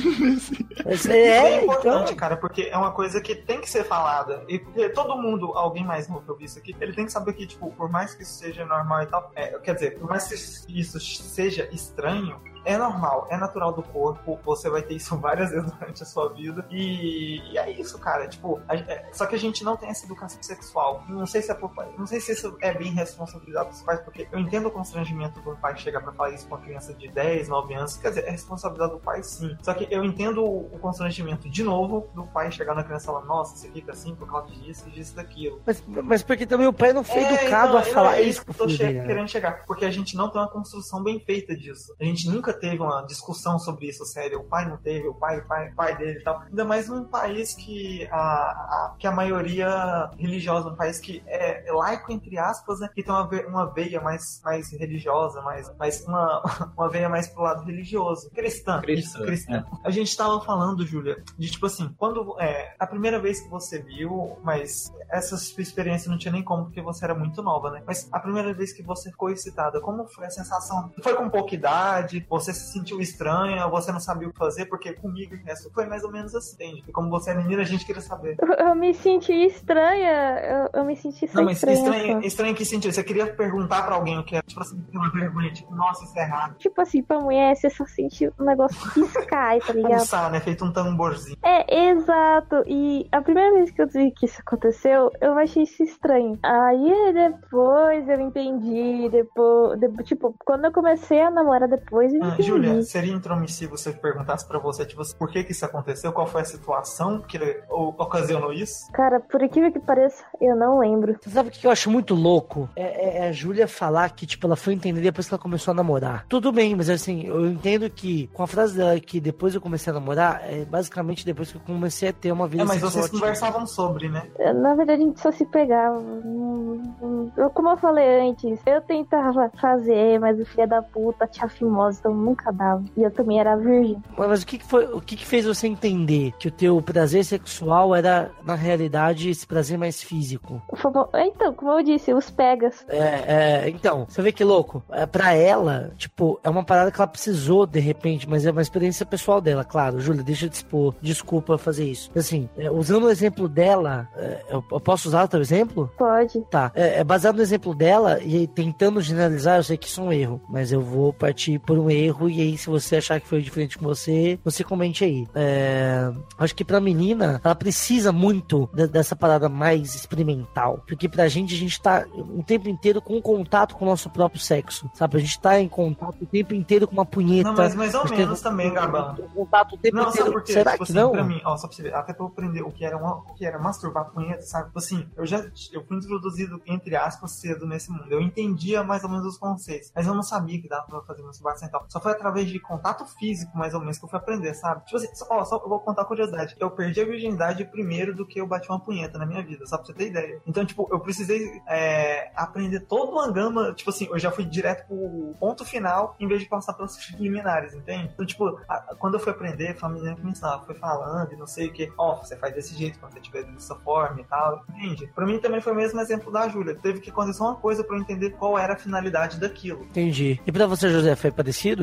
Isso é, é importante, então... cara, porque é uma coisa que tem que ser falada. E todo mundo, alguém mais novo que eu vi isso aqui, ele tem que saber que, tipo, por mais que isso seja normal e tal, é, quer dizer, por mais que isso seja estranho, é normal, é natural do corpo, você vai ter isso várias vezes durante a sua vida, e, e é isso, cara, tipo, a, é, só que a gente não tem essa educação sexual, não sei se é por pai, não sei se isso é bem responsabilidade dos pais, porque eu entendo o constrangimento do pai chegar pra falar isso com uma criança de dez, nove anos, quer dizer, é responsabilidade do pai sim, só que eu entendo o, o constrangimento, de novo, do pai chegar na criança e falar, nossa, você fica assim por causa disso, disso, daquilo. Mas, mas porque também o pai não foi é, educado então, a falar é isso que eu tô che- querendo chegar, porque a gente não tem uma construção bem feita disso, a gente nunca teve uma discussão sobre isso, sério. O pai não teve, o pai, o pai, o pai dele e tal. Ainda mais num país que a, a, que a maioria religiosa, um país que é laico, entre aspas, né? Que tem uma, ve- uma veia mais, mais religiosa, mais, mais uma, uma veia mais pro lado religioso. Cristã. Cristã. cristã. É. A gente tava falando, Júlia, de tipo assim, quando é, a primeira vez que você viu, mas essa sua experiência não tinha nem como, porque você era muito nova, né? Mas a primeira vez que você ficou excitada, como foi a sensação? Foi com pouca idade? Você se sentiu estranha? Você não sabia o que fazer? Porque comigo o resto foi mais ou menos assim, entende? E como você é menina, a gente queria saber. Eu, eu me senti estranha. Eu, eu me senti Não, mas estranha. Estranha, estranha em que sentido? Você queria perguntar pra alguém o que era? Tipo assim, uma vergonha, tipo, nossa, isso é errado. Tipo assim, pra mulher, você só sente um negócio piscar, tá ligado? Pulsar, né? Feito um tamborzinho. É, exato. E a primeira vez que eu vi que isso aconteceu, eu achei isso estranho. Aí depois eu entendi, depois, de, tipo, quando eu comecei a namorar depois, eu ah, entendi. Júlia, seria intromissivo se eu perguntasse pra você, tipo, por que que isso aconteceu? Qual foi a situação que ocasionou isso? Cara, por incrível que pareça, eu não lembro. Você sabe o que eu acho muito louco? É, é, é a Júlia falar que, tipo, ela foi entender depois que ela começou a namorar. Tudo bem, mas assim, eu entendo que com a frase dela que depois eu comecei a namorar, é basicamente depois que eu comecei a ter uma vida É, mas sexual vocês ativa. conversavam sobre, né? Na verdade, a gente só se pegava. Eu, como eu falei antes, eu tentava fazer, mas o filho da puta tinha fimose, então nunca dava. E eu também era virgem. Mas o que que foi, o que que fez você entender que o teu prazer sexual era, na realidade, esse prazer mais físico? Então, como eu disse, os pegas. É, é, então, você vê que louco. É, pra ela, tipo, é uma parada que ela precisou, de repente, mas é uma experiência pessoal dela, claro. Júlia, deixa eu te expor. Desculpa fazer isso. Assim, é, usando o exemplo dela, é, eu, eu posso usar o teu exemplo? Pode. Tá. É, é baseado no exemplo dela e tentando generalizar, eu sei que isso é um erro, mas eu vou partir por um erro e aí se você achar que foi diferente com você, você comente aí. É, acho que pra menina, ela precisa muito de, dessa parada mais experimental, porque pra gente, a gente tá o tempo inteiro com contato com o nosso próprio sexo, sabe? A gente tá em contato o tempo inteiro com uma punheta. Não, mas mais ou menos tem, também, Gabão. Contato o tempo não, inteiro. Sabe por quê? Será tipo que assim, não? Pra mim, ó, só pra você ver, até pra eu aprender o que era, uma, o que era masturbar punheta, sabe? Tipo assim, eu já eu fui introduzido, entre aspas, cedo nesse mundo. Eu entendia mais ou menos os conceitos, mas eu não sabia que dava pra fazer masturbação e tal. Só foi através de contato físico, mais ou menos, que eu fui aprender, sabe? Tipo assim, ó, só eu vou contar a curiosidade. Eu perdi a virgindade primeiro do que eu bati uma punheta na minha vida, só pra você ter ideia. Então, tipo, eu precisei é, aprender toda uma gama, tipo assim, eu já fui direto pro ponto final, em vez de passar pelas preliminares, entende? Então, tipo, a, quando eu fui aprender, a família me ensinava, foi falando e não sei o que, ó, oh, você faz desse jeito quando você tiver dessa forma e tal, entende? Pra mim também foi o mesmo exemplo da Júlia. Teve que acontecer uma coisa pra eu entender qual era a finalidade daquilo. Entendi. E pra você, José, foi parecido?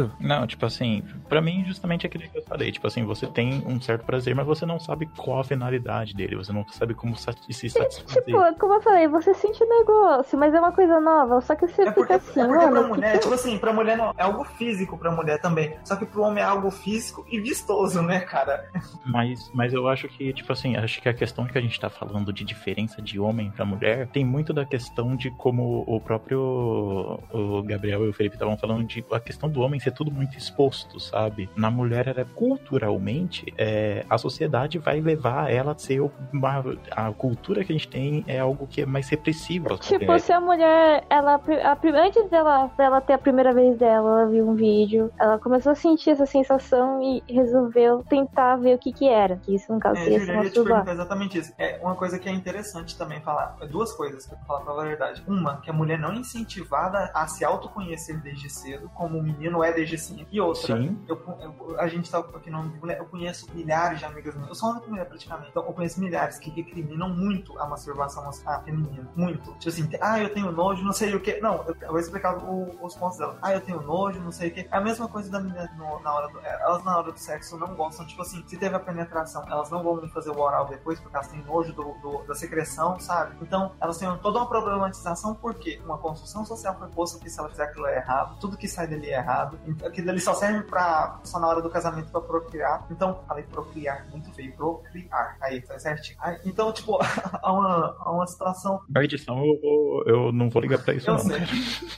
sentido. Não, tipo assim, pra mim justamente aquilo que eu falei, tipo assim, você tem um certo prazer, mas você não sabe qual a finalidade dele, você não sabe como sati- se satisfazer. Tipo, como eu falei, você sente o negócio, mas é uma coisa nova, só que você É porque, fica assim, é porque pra mano. mulher, tipo assim, pra mulher não, é algo físico pra mulher também. Só que pro homem é algo físico e vistoso, né, cara? Mas, mas eu acho que, tipo assim, acho que a questão que a gente tá falando de diferença de homem pra mulher tem muito da questão de como o próprio o Gabriel e o Felipe estavam falando de a questão do homem ser tudo muito exposto, sabe? Na mulher, ela é culturalmente, é, a sociedade vai levar ela a ser uma, a cultura que a gente tem é algo que é mais repressivo. às Tipo, mulheres. se a mulher, ela, a, prim- antes dela, dela ter a primeira vez dela, ela viu um vídeo, ela começou a sentir essa sensação e resolveu tentar ver o que que era. Que isso, no caso, É, seria Júlia, se eu ia te masturbar. perguntar exatamente isso. É uma coisa que é interessante também falar. É duas coisas que eu vou falar pra verdade. Uma, que a mulher não é incentivada a se autoconhecer desde cedo, como o menino é desde cedo. E outra, Sim. eu, eu- a gente tá aqui no nome de mulher, eu conheço milhares de amigas minhas. Eu sou uma mulher praticamente. Então eu conheço milhares que recriminam muito a masturbação ah, feminina. Muito. Tipo assim, ah, eu tenho nojo, não sei o que. Não, eu, eu vou explicar o- os pontos dela. Ah, eu tenho nojo, não sei o que. É a mesma coisa da menina no- na hora do. Elas na hora do sexo não gostam, tipo assim, se teve a penetração, elas não vão fazer o oral depois porque elas têm nojo do, do- da secreção, sabe? Então, elas têm toda uma problematização porque uma construção social foi posta que se ela fizer aquilo é errado, tudo que sai dali é errado, então, aquilo ali só serve pra, só na hora do casamento pra procriar. Então, falei procriar, muito feio, procriar. Aí, tá certinho. Aí, então, tipo, há uma, há uma situação. Na edição eu, eu, eu não vou ligar pra isso, Eu não. sei.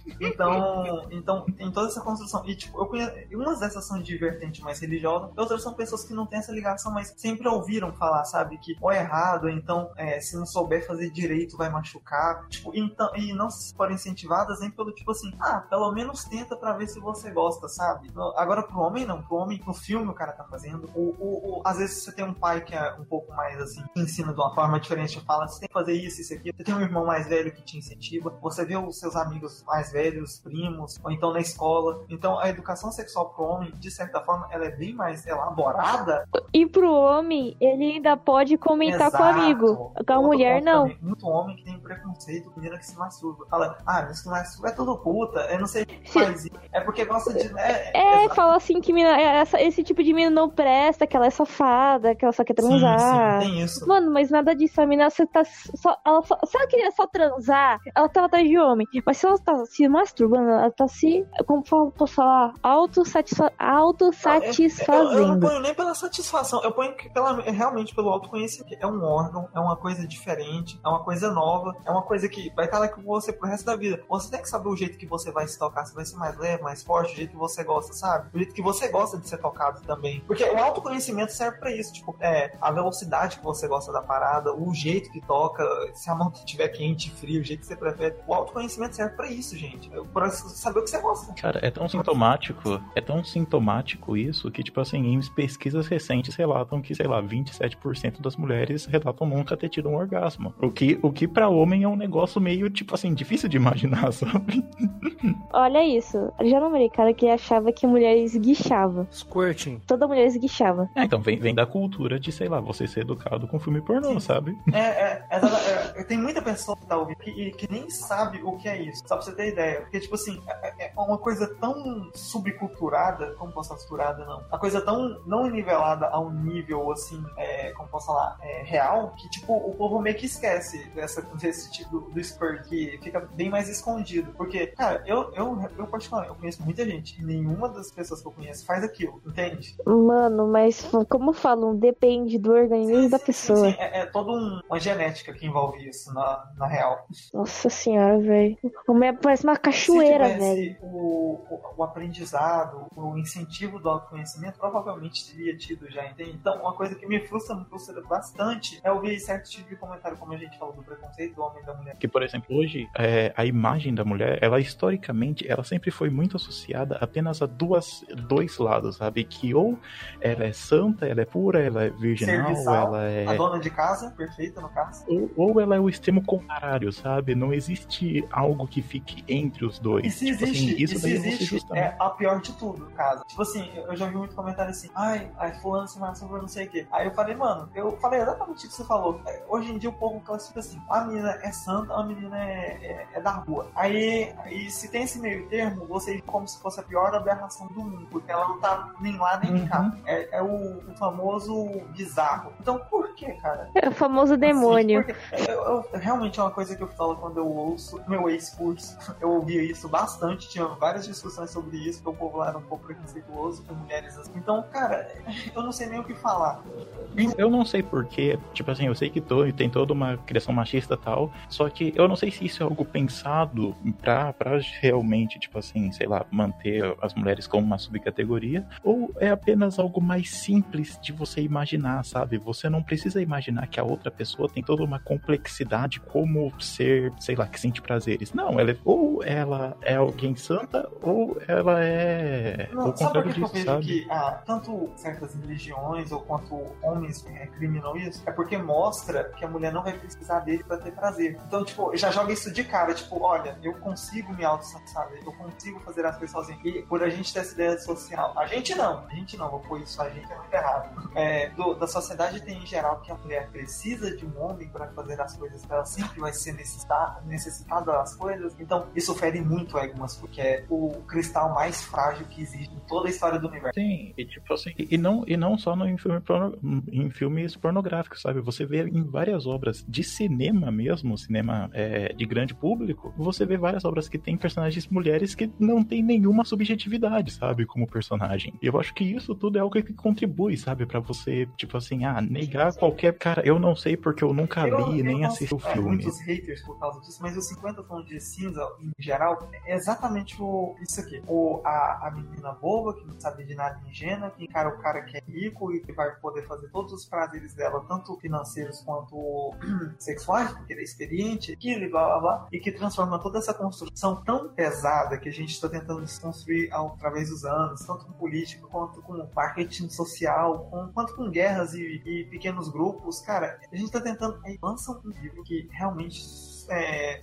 Então, então, tem toda essa construção. E, tipo, eu conheço. Umas dessas são de vertente mais religiosa, outras são pessoas que não têm essa ligação, mas sempre ouviram falar, sabe? Que ou é errado, então, é, se não souber fazer direito, vai machucar. Tipo, então, e não se forem incentivadas nem pelo tipo assim, ah, pelo menos tenta pra ver se você gosta, sabe? Agora, pro homem, não. Pro homem, no filme o cara tá fazendo. O, o, o, às vezes você tem um pai que é um pouco mais assim, que ensina de uma forma diferente, fala, você tem que fazer isso, isso aqui. Você tem um irmão mais velho que te incentiva. Você vê os seus amigos mais velhos, primos, ou então na escola. Então, a educação sexual pro homem, de certa forma, ela é bem mais elaborada. E pro homem, ele ainda pode comentar Exato. com o amigo. Com a Outro mulher, ponto não. também, muito homem que tem preconceito com menina que se masturba. Fala, ah, mas que masturba é tudo puta. Eu não sei o que faz isso. É porque gosta de. É, É, exato. fala assim que mina, essa, esse tipo de mina não presta, que ela é safada, que ela só quer transar. Sim, sim, tem isso. Mano, mas nada disso. A mina você tá só, ela só. Se ela queria só transar, ela tava atrás de homem. Mas se ela tá se masturbando, ela tá se. Como falo- posso falar? Autossatisfa, Eu, eu não autossatisfazendo. ponho nem pela satisfação, eu ponho que pela, realmente pelo autoconhecimento. É um órgão, é uma coisa diferente, é uma coisa nova, é uma coisa que vai estar lá com você pro resto da vida. Você tem que saber o jeito que você vai se tocar, se vai ser mais leve, mais forte, o jeito que você gosta, sabe? O jeito que você gosta de ser tocado também. Porque o autoconhecimento serve pra isso, tipo, é a velocidade que você gosta da parada, o jeito que toca, se a mão estiver quente, frio, o jeito que você prefere. O autoconhecimento serve pra isso, gente. Pra saber o que você gosta. Cara, é tão sintomático, é tão sintomático isso que, tipo assim, em pesquisas recentes relatam que, sei lá, vinte e sete por cento das mulheres relatam nunca ter tido um orgasmo. O que, o que pra homem é um negócio meio, tipo assim, difícil de imaginar, sabe? Olha isso. Eu já namorei cara que achava que mulher esguichava. Squirting. Toda mulher esguichava. É, então vem, vem da cultura de, sei lá, você ser educado com filme pornô, Sim. sabe? É, é, é, é, tem muita pessoa que tá ouvindo que, que nem sabe o que é isso. Só pra você ter ideia. Porque, tipo assim, é, é uma coisa tão subculturada, como posso falar culturada, não? Uma coisa tão não nivelada a um nível, assim, é, como posso falar, é, real, que, tipo, o povo meio que esquece dessa, desse tipo do, do squirt, que fica bem mais escondido. Porque, cara, eu, eu, eu particularmente, eu conheço muita gente e nenhuma das pessoas que eu conheço faz aquilo, entende? Mano, mas como falam, depende do organismo Sim, da sim, pessoa. sim, sim. É, é toda um, uma genética que envolve isso na, na real. Nossa senhora, velho. O meu parece uma cachoeira, Se tivesse velho. o, o, o aprendizado, o incentivo do autoconhecimento, provavelmente teria tido já, entende? Então, uma coisa que me frustra, me frustra bastante é ouvir certo tipo de comentário, como a gente falou do preconceito do homem e da mulher. Que, por exemplo, hoje, é, a imagem da mulher, ela historicamente, ela sempre foi muito associada apenas a duas, dois lados, sabe? Que ou ela é santa, ela é pura, ela é virginal, Serviçal, ela é... a dona de casa, perfeita no caso. Ou, ou ela é o extremo contrário, sabe? Não existe algo que fique entre os dois. E se tipo existe, assim, isso e se daí você existe justamente... é a pior de tudo, no caso. Tipo assim, eu já vi muito comentário assim, ai, ai, fulano se masturba, não sei o quê. Aí eu falei, mano, eu falei exatamente o que você falou. Hoje em dia o povo classifica assim, a menina menina é santa, a menina é, é, é da rua. Aí, aí, se tem esse meio termo, você como se fosse a pior aberração do mundo, porque ela não tá nem lá nem Uhum. cá. É, é o, o famoso bizarro. Então, por que, cara? É o famoso demônio. Assim, porque eu, eu, realmente é uma coisa que eu falo quando eu ouço meu ex-curso. Eu ouvia isso bastante, tinha várias discussões sobre isso, porque o povo lá era um pouco preconceituoso com mulheres assim. Então, cara, eu não sei nem o que falar. Eu não sei porquê, tipo assim, eu sei que tô, tem toda uma criação machista e tal, só que eu não sei se isso é algo pensado pra, pra realmente, tipo assim, sei lá, manter as mulheres como uma subcategoria, ou é apenas algo mais simples de você imaginar, sabe? Você não precisa imaginar que a outra pessoa tem toda uma complexidade como ser, sei lá, que sente prazeres. Não, ela é, ou ela é alguém santa, ou ela é Não, o sabe por contrário que eu disso, vejo sabe? que ah, tanto certas religiões ou quanto homens é, criminam isso? É porque mostra que a mulher não vai precisar dele pra ter prazer. Então, tipo, já joga isso de cara, tipo, olha, eu consigo me autossatisfazer, eu consigo fazer as coisas sozinho. E por a gente ter essa ideia social, a gente não, a gente não, vou pôr isso, a gente é muito errado. É, do, da sociedade tem em geral que a mulher precisa de um homem pra fazer as coisas, ela sempre vai ser necessitada, necessitada das coisas. Então, isso fere muito o ego masculino, porque é o cristal mais frágil que existe em toda a história do universo. Sim, e tipo assim, e não, e não só no, em, filme porno, em filmes pornográficos, sabe? Você vê em várias obras de cinema mesmo, cinema é, de grande público, você vê várias obras que tem personagens mulheres que não tem nenhuma subjetividade, sabe? Como personagem. E eu acho que isso tudo é algo que contribui, sabe? Pra você, tipo assim, ah, negar qualquer... Cara, eu não sei porque eu nunca li Eu, eu nem não assisti o sei, é, filme. muitos haters por causa disso, mas os cinquenta tons de cinza, em geral, é exatamente o, isso aqui. O, a, a menina boba, que não sabe de nada, ingênua, que encara o cara que é rico e que vai poder fazer todos os prazeres dela, tanto financeiros quanto sexuais, porque ele é experiente, aquilo e blá blá blá, e que transforma toda essa construção tão pesada que a gente está tentando desconstruir através dos anos, tanto com política, quanto com marketing social, com, quanto com guerras e, e pequenos grupos. Cara, a gente está tentando... Aí lança um livro que realmente... É,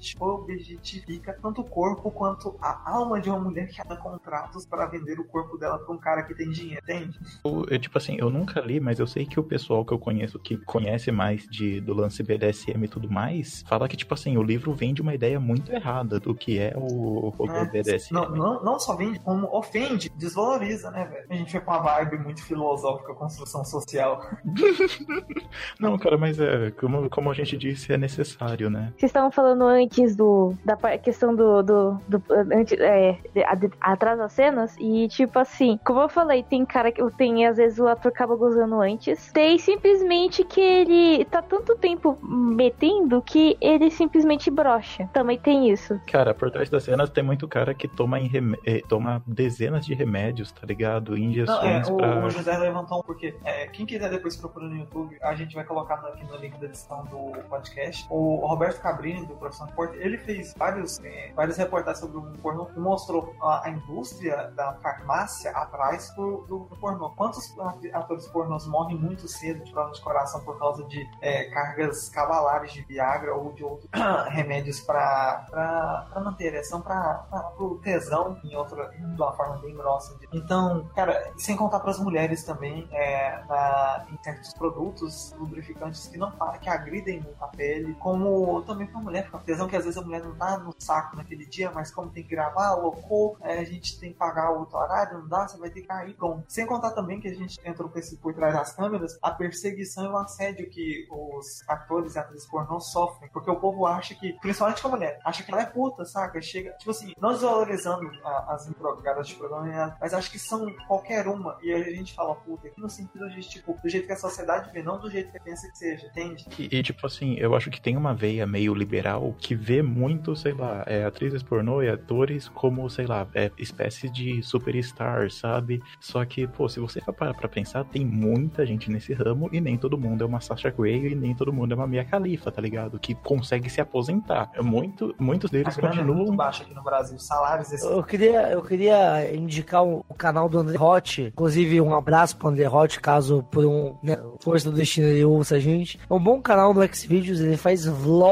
objetifica tanto o corpo quanto a alma de uma mulher que dá contratos para vender o corpo dela para um cara que tem dinheiro, entende? Eu, eu, tipo assim, eu nunca li, mas eu sei que o pessoal que eu conheço, que conhece mais de, do lance B D S M e tudo mais, fala que, tipo assim, o livro vende uma ideia muito errada do que é o, o é, B D S M. Não, não, não só vende, como ofende, desvaloriza, né, velho? A gente foi com uma vibe muito filosófica, construção social. Não, cara, mas é, como, como a gente disse, é necessário, né? Vocês estavam falando antes do da questão do, do, do antes, é, atrás das cenas, e tipo assim, como eu falei, tem cara que tem, às vezes o ator acaba gozando antes, tem simplesmente que ele tá tanto tempo metendo que ele simplesmente brocha. Também tem isso. Cara, por trás das cenas tem muito cara que toma, em rem... toma dezenas de remédios, tá ligado? Injeções Não, é, pra... o, o José levantou um porque é, quem quiser depois procurar no YouTube, a gente vai colocar aqui no link da edição do podcast. O Roberto Cabrini, do Profissão de Porto, ele fez vários, é, vários reportagens sobre o pornô e mostrou a, a indústria da farmácia atrás do, do, do pornô. Quantos atores pornôs morrem muito cedo de problema de coração por causa de é, cargas cavalares de Viagra ou de outros remédios para manter a ereção, para o tesão, em outra, de uma forma bem grossa. Então, cara, sem contar para as mulheres também, é, na, em certos produtos lubrificantes que não que agridem muito a pele, como também pra mulher, com a tesão que às vezes a mulher não tá no saco naquele dia, mas como tem que gravar, loucou, é, a gente tem que pagar o outro horário, não dá, você vai ter que cair, pronto. Sem contar também que a gente entrou por, esse, por trás das câmeras, a perseguição e o assédio que os atores e atrizes pornô sofrem, porque o povo acha que, principalmente com a mulher, acha que ela é puta, saca? Chega, tipo assim, não desvalorizando a, as empregadas de programa, mas acho que são qualquer uma, e a gente fala puta aqui no sentido de, tipo, do jeito que a sociedade vê, não do jeito que pensa que seja, entende? E, e tipo assim, eu acho que tem uma veia meio liberal que vê muito, sei lá, é, atrizes pornô e atores como, sei lá, é, espécies de superstar, sabe? Só que, pô, se você for parar pra pensar, tem muita gente nesse ramo e nem todo mundo é uma Sasha Grey e nem todo mundo é uma Mia Khalifa, tá ligado? Que consegue se aposentar. Muito, muitos deles a grana continuam... é muito baixa aqui no Brasil, salários desse... Eu queria, eu queria indicar o, o canal do André Hot, inclusive um abraço pro André Hot, caso por um, né, força do destino ele ouça a gente. É um bom canal do Xvideos, ele faz vlog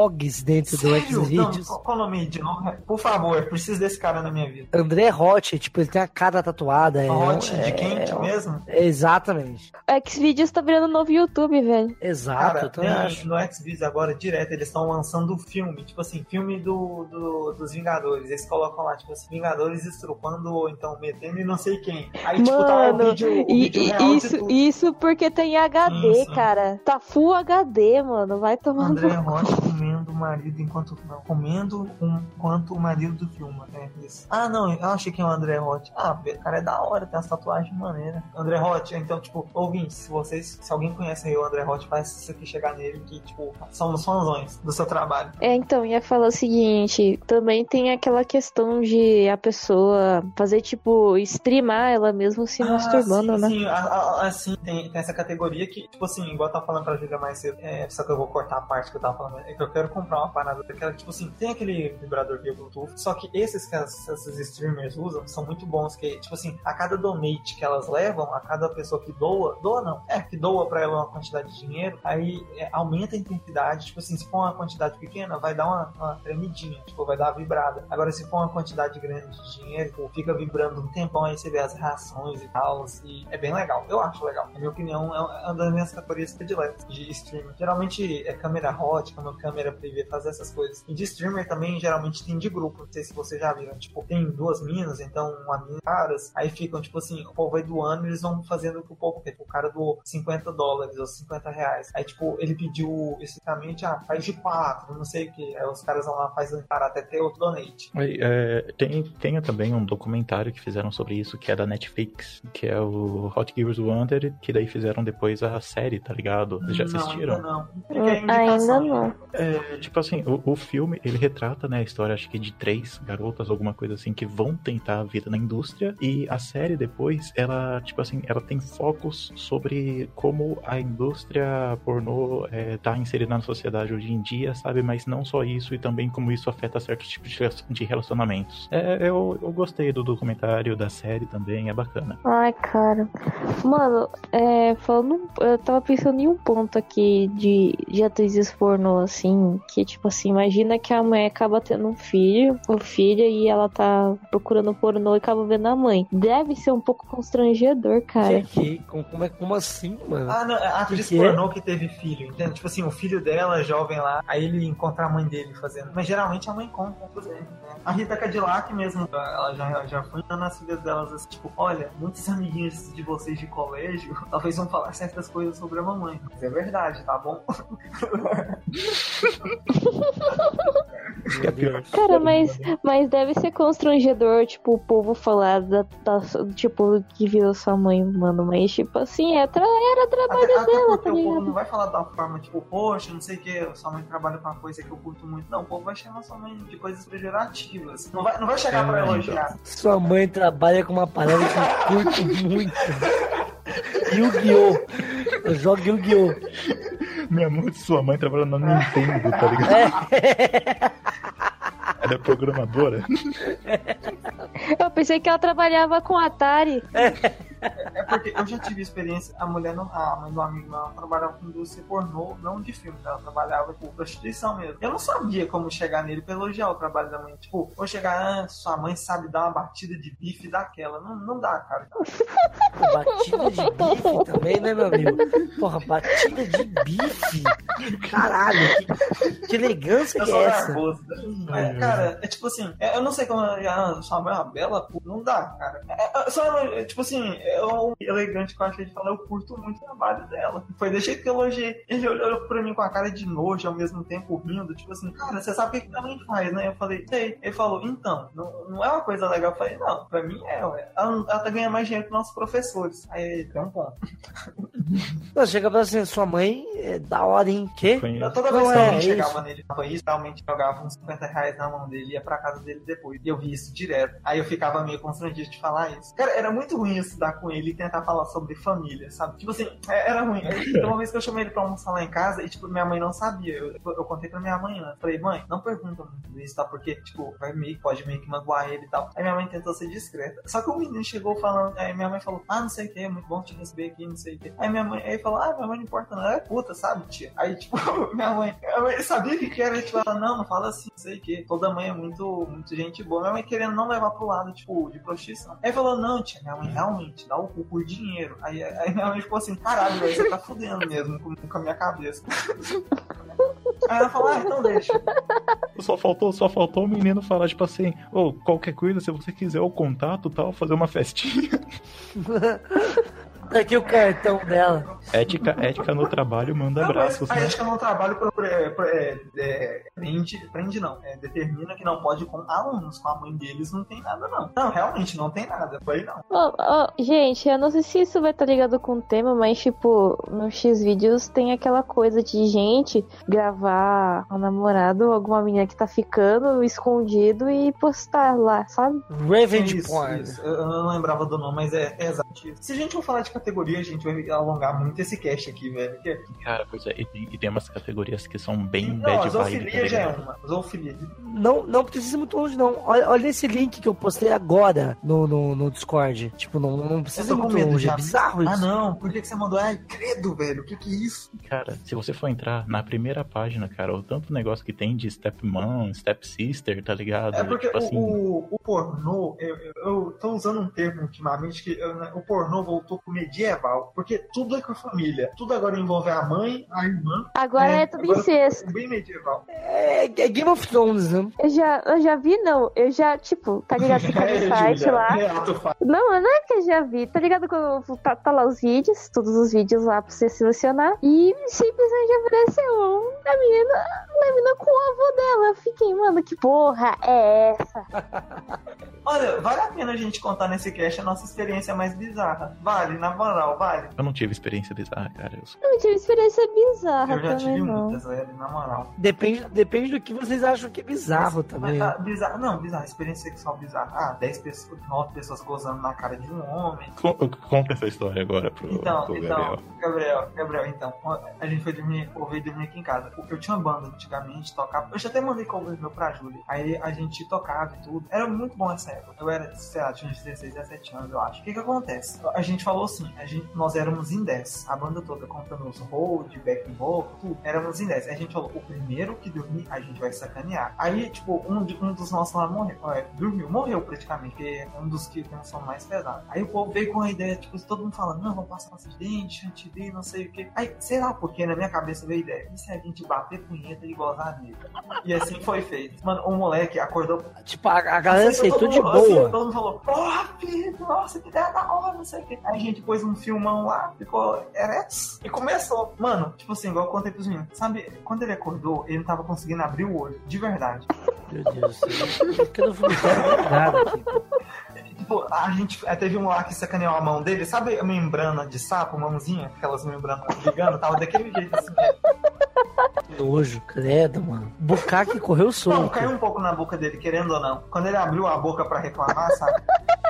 vlogs dentro Sério? do Xvideos. Não, qual o nome de novo? Por favor, eu preciso desse cara na minha vida. André Hot, tipo, ele tem a cara tatuada. É, Hot é, de quente é, mesmo? Exatamente. O Xvideos tá virando novo YouTube, velho. Exato, Cara, eu também tem, acho. no Xvideos agora, direto, eles estão lançando filme, tipo assim, filme do, do- dos Vingadores. Eles colocam lá, tipo assim, Vingadores estrupando ou então metendo e não sei quem. Aí, tipo, tá o Mano, vídeo, o e, vídeo e- real de isso, tudo. isso porque tem H D, Sim, sim. cara. Tá full H D, mano. Vai tomar no André Rocha comendo o marido enquanto não, comendo um, enquanto o marido do filme. É isso. Ah, não, eu achei que é o André Rocha. Ah, o cara é da hora, tem as tatuagens maneiras. André Rocha, então, tipo, ouvintes, se vocês, se alguém conhece aí o André Rocha, faz isso aqui chegar nele, que, tipo, somos fãzões do seu trabalho. É, então, ia falar o seguinte, também tem aquela questão de a pessoa fazer, tipo, streamar ela mesma se masturbando, sim, né? Sim, a- a- assim, tem, tem essa categoria que, tipo assim, igual eu tava falando pra Julia mais cedo, é, só que eu vou cortar a parte que eu tava falando, é que eu quero comprar uma parada daquela, tipo assim, tem aquele vibrador via Bluetooth, só que esses que as, esses streamers usam são muito bons, que, tipo assim, a cada donate que elas levam, a cada pessoa que doa, doa não, é, que doa pra ela uma quantidade de dinheiro, aí é, aumenta a intensidade, tipo assim, se for uma quantidade pequena, vai dar uma, uma tremidinha, tipo, vai dar uma vibrada. Agora, se for uma quantidade grande de dinheiro, tipo, fica vibrando um tempão, aí você vê as reações e tal, e é bem legal, eu acho legal. Na minha opinião, é uma das minhas categorias prediletas de streamer. Geralmente é câmera hot, como câmera privê, fazer essas coisas. E de streamer também, geralmente tem de grupo, não sei se vocês já viram, tipo, tem duas minas, então uma mina, caras, aí ficam, tipo assim, o povo vai doando e eles vão fazendo o que o povo quer. Tipo, o cara doou cinquenta dólares ou cinquenta reais. Aí, tipo, ele pediu especificamente, ah, faz de quatro, não sei o que. Aí os caras vão lá, fazem para até ter outro donate. Aí, é, tem, tem também um documentário que fizeram sobre isso, que é da Netflix, que é o Hot Gears Wanted, que daí fizeram depois a série, tá ligado? Vocês já assistiram? Não, ainda não. Hum, Fica a indicação. ainda não. É, tipo assim, o, o filme, ele retrata, né, a história, acho que de três garotas, alguma coisa assim, que vão tentar a vida na indústria, e a série depois, ela, tipo assim, ela tem focos sobre como a indústria pornô é, tá inserida na sociedade hoje em dia, sabe? Mas não só isso, e também como isso afeta certos tipos de relacionamentos. É, eu, eu gostei do documentário, da série também, é bacana. Ai, cara. Mano, é, falando, eu tava pensando em um ponto aqui de, de atrizes pornô, assim, que, tipo assim, imagina que a mãe acaba tendo um filho, um filho, e ela tá procurando pornô e acaba vendo a mãe. Deve ser um pouco constrangedor, cara. Que, que, como, como, é, como assim, mano? Ah, não, a atriz Que que é? pornô que teve filho, entende? Tipo assim, o filho dela, jovem lá, aí ele encontra a mãe dele fazendo. Mas geralmente a mãe conta, por exemplo, né? A Rita Cadillac mesmo, ela já, já foi dando as filhas delas assim, tipo, olha, muitos amiguinhos de vocês de colégio, talvez vão falar certas coisas sobre a mamãe. Mas é verdade, tá bom? Meu Deus. Cara, mas, mas deve ser constrangedor, tipo, o povo falar da, da- tipo, que virou sua mãe, mano. Mas, tipo assim, é tra- era trabalho Até, até dela, porque tá o povo ligado? não vai falar da forma, tipo, poxa, não sei o que, sua mãe trabalha com uma coisa que eu curto muito. Não, o povo vai chamar sua mãe de coisas pejorativas. Não vai, não vai chegar pra É, elogiar. Sua mãe trabalha com uma parada que eu curto muito. Yu-Gi-Oh! Eu jogo Yu-Gi-Oh! Minha mãe, sua mãe trabalhando na Nintendo, tá ligado? Ela é programadora. Eu pensei que ela trabalhava com Atari. É porque eu já tive experiência, a mulher, não, a mãe do amigo meu, ela trabalhava com indústria pornô, não de filme, ela trabalhava com prostituição mesmo. Eu não sabia como chegar nele pra elogiar o trabalho da mãe. Tipo, vou chegar, ah, sua mãe sabe dar uma batida de bife daquela. Não, não dá, cara. Pô, batida de bife também, né, meu amigo? Porra, batida de bife? Caralho, que, que elegância Eu que sou é essa? nervoso. É, cara, é tipo assim, é, eu não sei como ah, sua mãe é uma bela, pô, não dá, cara. É, é, só, é, tipo assim, é um elegante que eu achei de falar, eu curto muito o trabalho dela. Foi desse jeito que eu elogiei. Ele olhou pra mim com a cara de nojo, ao mesmo tempo rindo, tipo assim, cara, você sabe o que que também faz, né? Eu falei, sei. Ele falou, então, não, não é uma coisa legal. Eu falei, não, pra mim é, ué. Ela, ela tá ganhando mais dinheiro que nossos professores. Aí tem um ponto. Não, chega pra assim, sua mãe é da hora, hein? Quê? Conheço. Toda vez Não que é, alguém é chegava isso. nele pra isso, realmente jogava uns cinquenta reais na mão dele e ia pra casa dele depois. E eu vi isso direto. Aí eu ficava meio constrangido de falar isso. Cara, era muito ruim estudar com ele e tentar falar sobre família, sabe? Tipo assim, é- era ruim. Aí, uma vez que eu chamei ele pra almoçar lá em casa e, tipo, minha mãe não sabia. Eu, eu contei pra minha mãe, né? Falei, mãe, não pergunta muito isso, tá? Porque, tipo, vai meio, pode meio que magoar ele e tal. Aí minha mãe tentou ser discreta. Só que o menino chegou falando, aí minha mãe falou, ah, não sei o que, é muito bom te receber aqui, não sei o que. Aí minha mãe, aí falou, ah, minha mãe não importa não, ela é puta, sabe, tia? Aí, tipo, minha mãe, minha mãe sabia o que que era, tipo, ela, não, não fala assim, sei que toda mãe é muito, muito gente boa. Minha mãe querendo não levar pro lado, tipo, de prostituição. Aí falou, não, tia, minha mãe realmente dá o cu por dinheiro. Aí, aí minha mãe ficou assim, caralho, velho, você tá fudendo mesmo com, com a minha cabeça. Aí ela falou, ah, então deixa. Só faltou, só faltou o menino falar, tipo assim, ô, oh, qualquer coisa, se você quiser o contato e tal, fazer uma festinha. Aqui o cartão dela. Ética, ética no trabalho manda não, abraços. A né? ética no trabalho pro, pro, pro, é, é, prende, prende não, é, determina que não pode com alunos, com a mãe deles não tem nada não. Não, realmente não tem nada, foi não. Oh, oh, gente, eu não sei se isso vai estar ligado com o tema, mas tipo, no X-Vídeos tem aquela coisa de gente gravar um namorado ou alguma menina que tá ficando escondido e postar lá, sabe? Revenge isso, porn. Isso. Eu não lembrava do nome, mas é, é exato isso. Se a gente for falar de categoria, a gente vai alongar muito esse cast aqui, velho. Porque... Cara, pois é, e tem, e tem umas categorias que são bem não, bad a vibe. zoofilia já é uma. Zoofilia. Não, não precisa ir muito longe, não. Olha, olha esse link que eu postei agora no, no, no Discord. Tipo, não, não precisa ir muito longe. Já. É bizarro isso. Ah, não. Por que, que você mandou? Ai, credo, velho. O que que é isso? Cara, se você for entrar na primeira página, cara, o tanto negócio que tem de stepmom, stepsister, tá ligado? É porque tipo o, assim... o, o pornô, eu, eu, eu tô usando um termo ultimamente que eu, né, o pornô voltou pro medieval. Porque tudo é com a família. Tudo agora envolve a mãe, a irmã. Agora é, é tudo incesto. Bem medieval. É, é Game of Thrones, né? Eu já, eu já vi, não. Eu já, tipo, tá ligado com aquele site lá. Não, não é que eu já vi. Tá ligado quando tá, tá lá os vídeos, todos os vídeos lá pra você selecionar. E simplesmente apareceu um da menina, da menina com o avô dela. Eu fiquei, mano, que porra é essa? Olha, vale a pena a gente contar nesse cast a nossa experiência mais bizarra. Vale, na moral, vale. Eu não tive experiência bizarra, cara. Eu, eu não tive experiência bizarra eu já também, tive não. muitas, velho, na moral. Depende, depende do que vocês acham que é bizarro mas, também. Mas, ah, bizarro, não, bizarro, experiência sexual bizarra. Ah, dez pessoas, nove pessoas gozando na cara de um homem. Conta essa história agora pro, então, pro então, Gabriel. Gabriel, Gabriel, então, a gente foi dormir, eu veio dormir aqui em casa. Eu tinha uma banda antigamente, tocava. Eu já até mandei cover meu pra Júlia. Aí a gente tocava e tudo. Era muito bom essa época. Eu era, sei lá, tinha uns dezesseis, dezessete anos, eu acho. O que que acontece? A gente falou assim, a gente, nós éramos em dez. A banda toda, contando os hold, back vocal, tudo. Éramos em dez. Aí a gente falou, o primeiro que dormir, a gente vai sacanear. Aí, tipo, um, de, um dos nossos lá morreu. É, dormiu, morreu praticamente, porque é um dos que tem um som mais pesado. Aí o povo veio com a ideia, tipo, todo mundo falando, não, vamos passar um acidente, antivir, não sei o que. Aí, sei lá porque na minha cabeça veio a ideia, e se a gente bater punheta e gozar nele? E assim foi feito. Mano, o moleque acordou. Tipo, a, a galera aceitou de boa. Assim, todo mundo falou, porra, filho, nossa, que ideia da hora, não sei o que. Aí a gente pôs um filmão lá, ficou ereto e começou. Mano, tipo assim, igual eu contei pros meninos. Sabe, quando ele acordou, ele não tava conseguindo abrir o olho, de verdade. Meu Deus do céu. Eu não fui nada aqui. Tipo, a gente teve um lá que sacaneou a mão dele, sabe a membrana de sapo, mãozinha? Aquelas membranas ligando, tava daquele jeito assim. Que nojo, credo, mano. Bucaque correu solto. Não, caiu um pouco na boca dele, querendo ou não. Quando ele abriu a boca pra reclamar, sabe?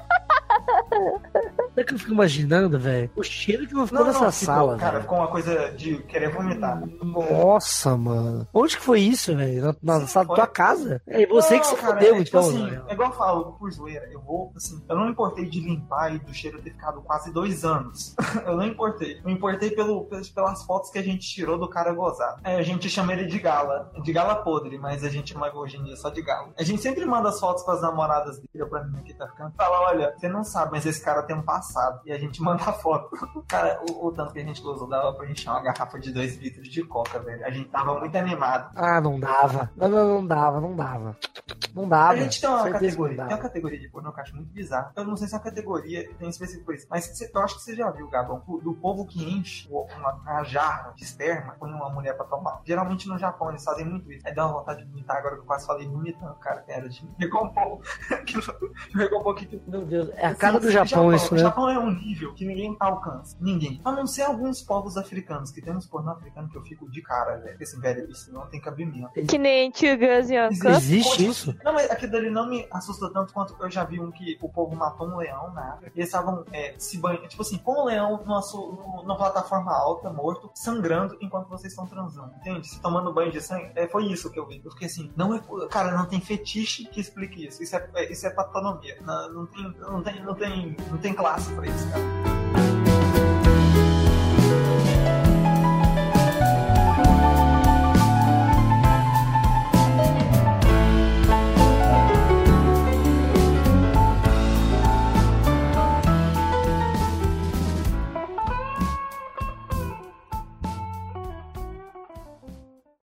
Sabe que eu fico imaginando, velho? O cheiro que eu ficou Não, nessa não, ficou, sala, cara, velho. ficou uma coisa de querer vomitar. Nossa, mano. Onde que foi isso, velho? Na, na Sim, sala foi. da tua casa? É você Não, que se cara, fodeu, é, tipo então. assim, velho. é igual eu falo, por zoeira, eu vou, assim, eu não importei de limpar e do cheiro ter ficado quase dois anos. Eu não importei. Eu importei pelo, pelas fotos que a gente tirou do cara gozado. É, a gente chama ele de gala, de gala podre, mas a gente chama hoje em dia só de gala. A gente sempre manda as fotos pras namoradas dele, pra mim que tá ficando, fala, olha, você não sabe, mas esse cara tem um passado. E a gente manda a foto. Cara, o, o tanto que a gente gozou dava pra encher uma garrafa de dois litros de coca, velho. A gente tava muito animado. Ah, não dava. Não, não, não dava, não dava. Não dava. A gente tem uma Certeza categoria, que não tem dava. uma categoria de pornô que eu acho muito bizarra. Eu não sei se é uma categoria tem específico por isso, mas cê, eu acho que você já viu, Gabão, do povo que enche uma, uma jarra de esperma, põe uma mulher pra tomar. Geralmente no Japão eles fazem muito isso. Aí dá uma vontade de vomitar, agora que eu quase falei vomitando, cara, que era de recompor. Recompor que... Meu Deus, é a cara Assim, do Japão, isso, O né? Japão é um nível que ninguém alcança. Ninguém. A não ser alguns povos africanos, que tem uns pornô africanos que eu fico de cara, velho. Assim, velho, isso não tem cabimento. Que nem Two Girls in Cup. Existe isso? Não, mas aquilo dali não me assusta tanto quanto eu já vi um que o povo matou um leão na África. E eles estavam é, se banhando, tipo assim, com um leão numa, su- numa plataforma alta, morto, sangrando enquanto vocês estão transando. Entende? Se tomando banho de sangue. É, foi isso que eu vi. Eu fiquei assim, não é. Cara, não tem fetiche que explique isso. Isso é, é, isso é patonomia. Não, não, tem, não, tem, não, tem, não tem classe pra isso, cara.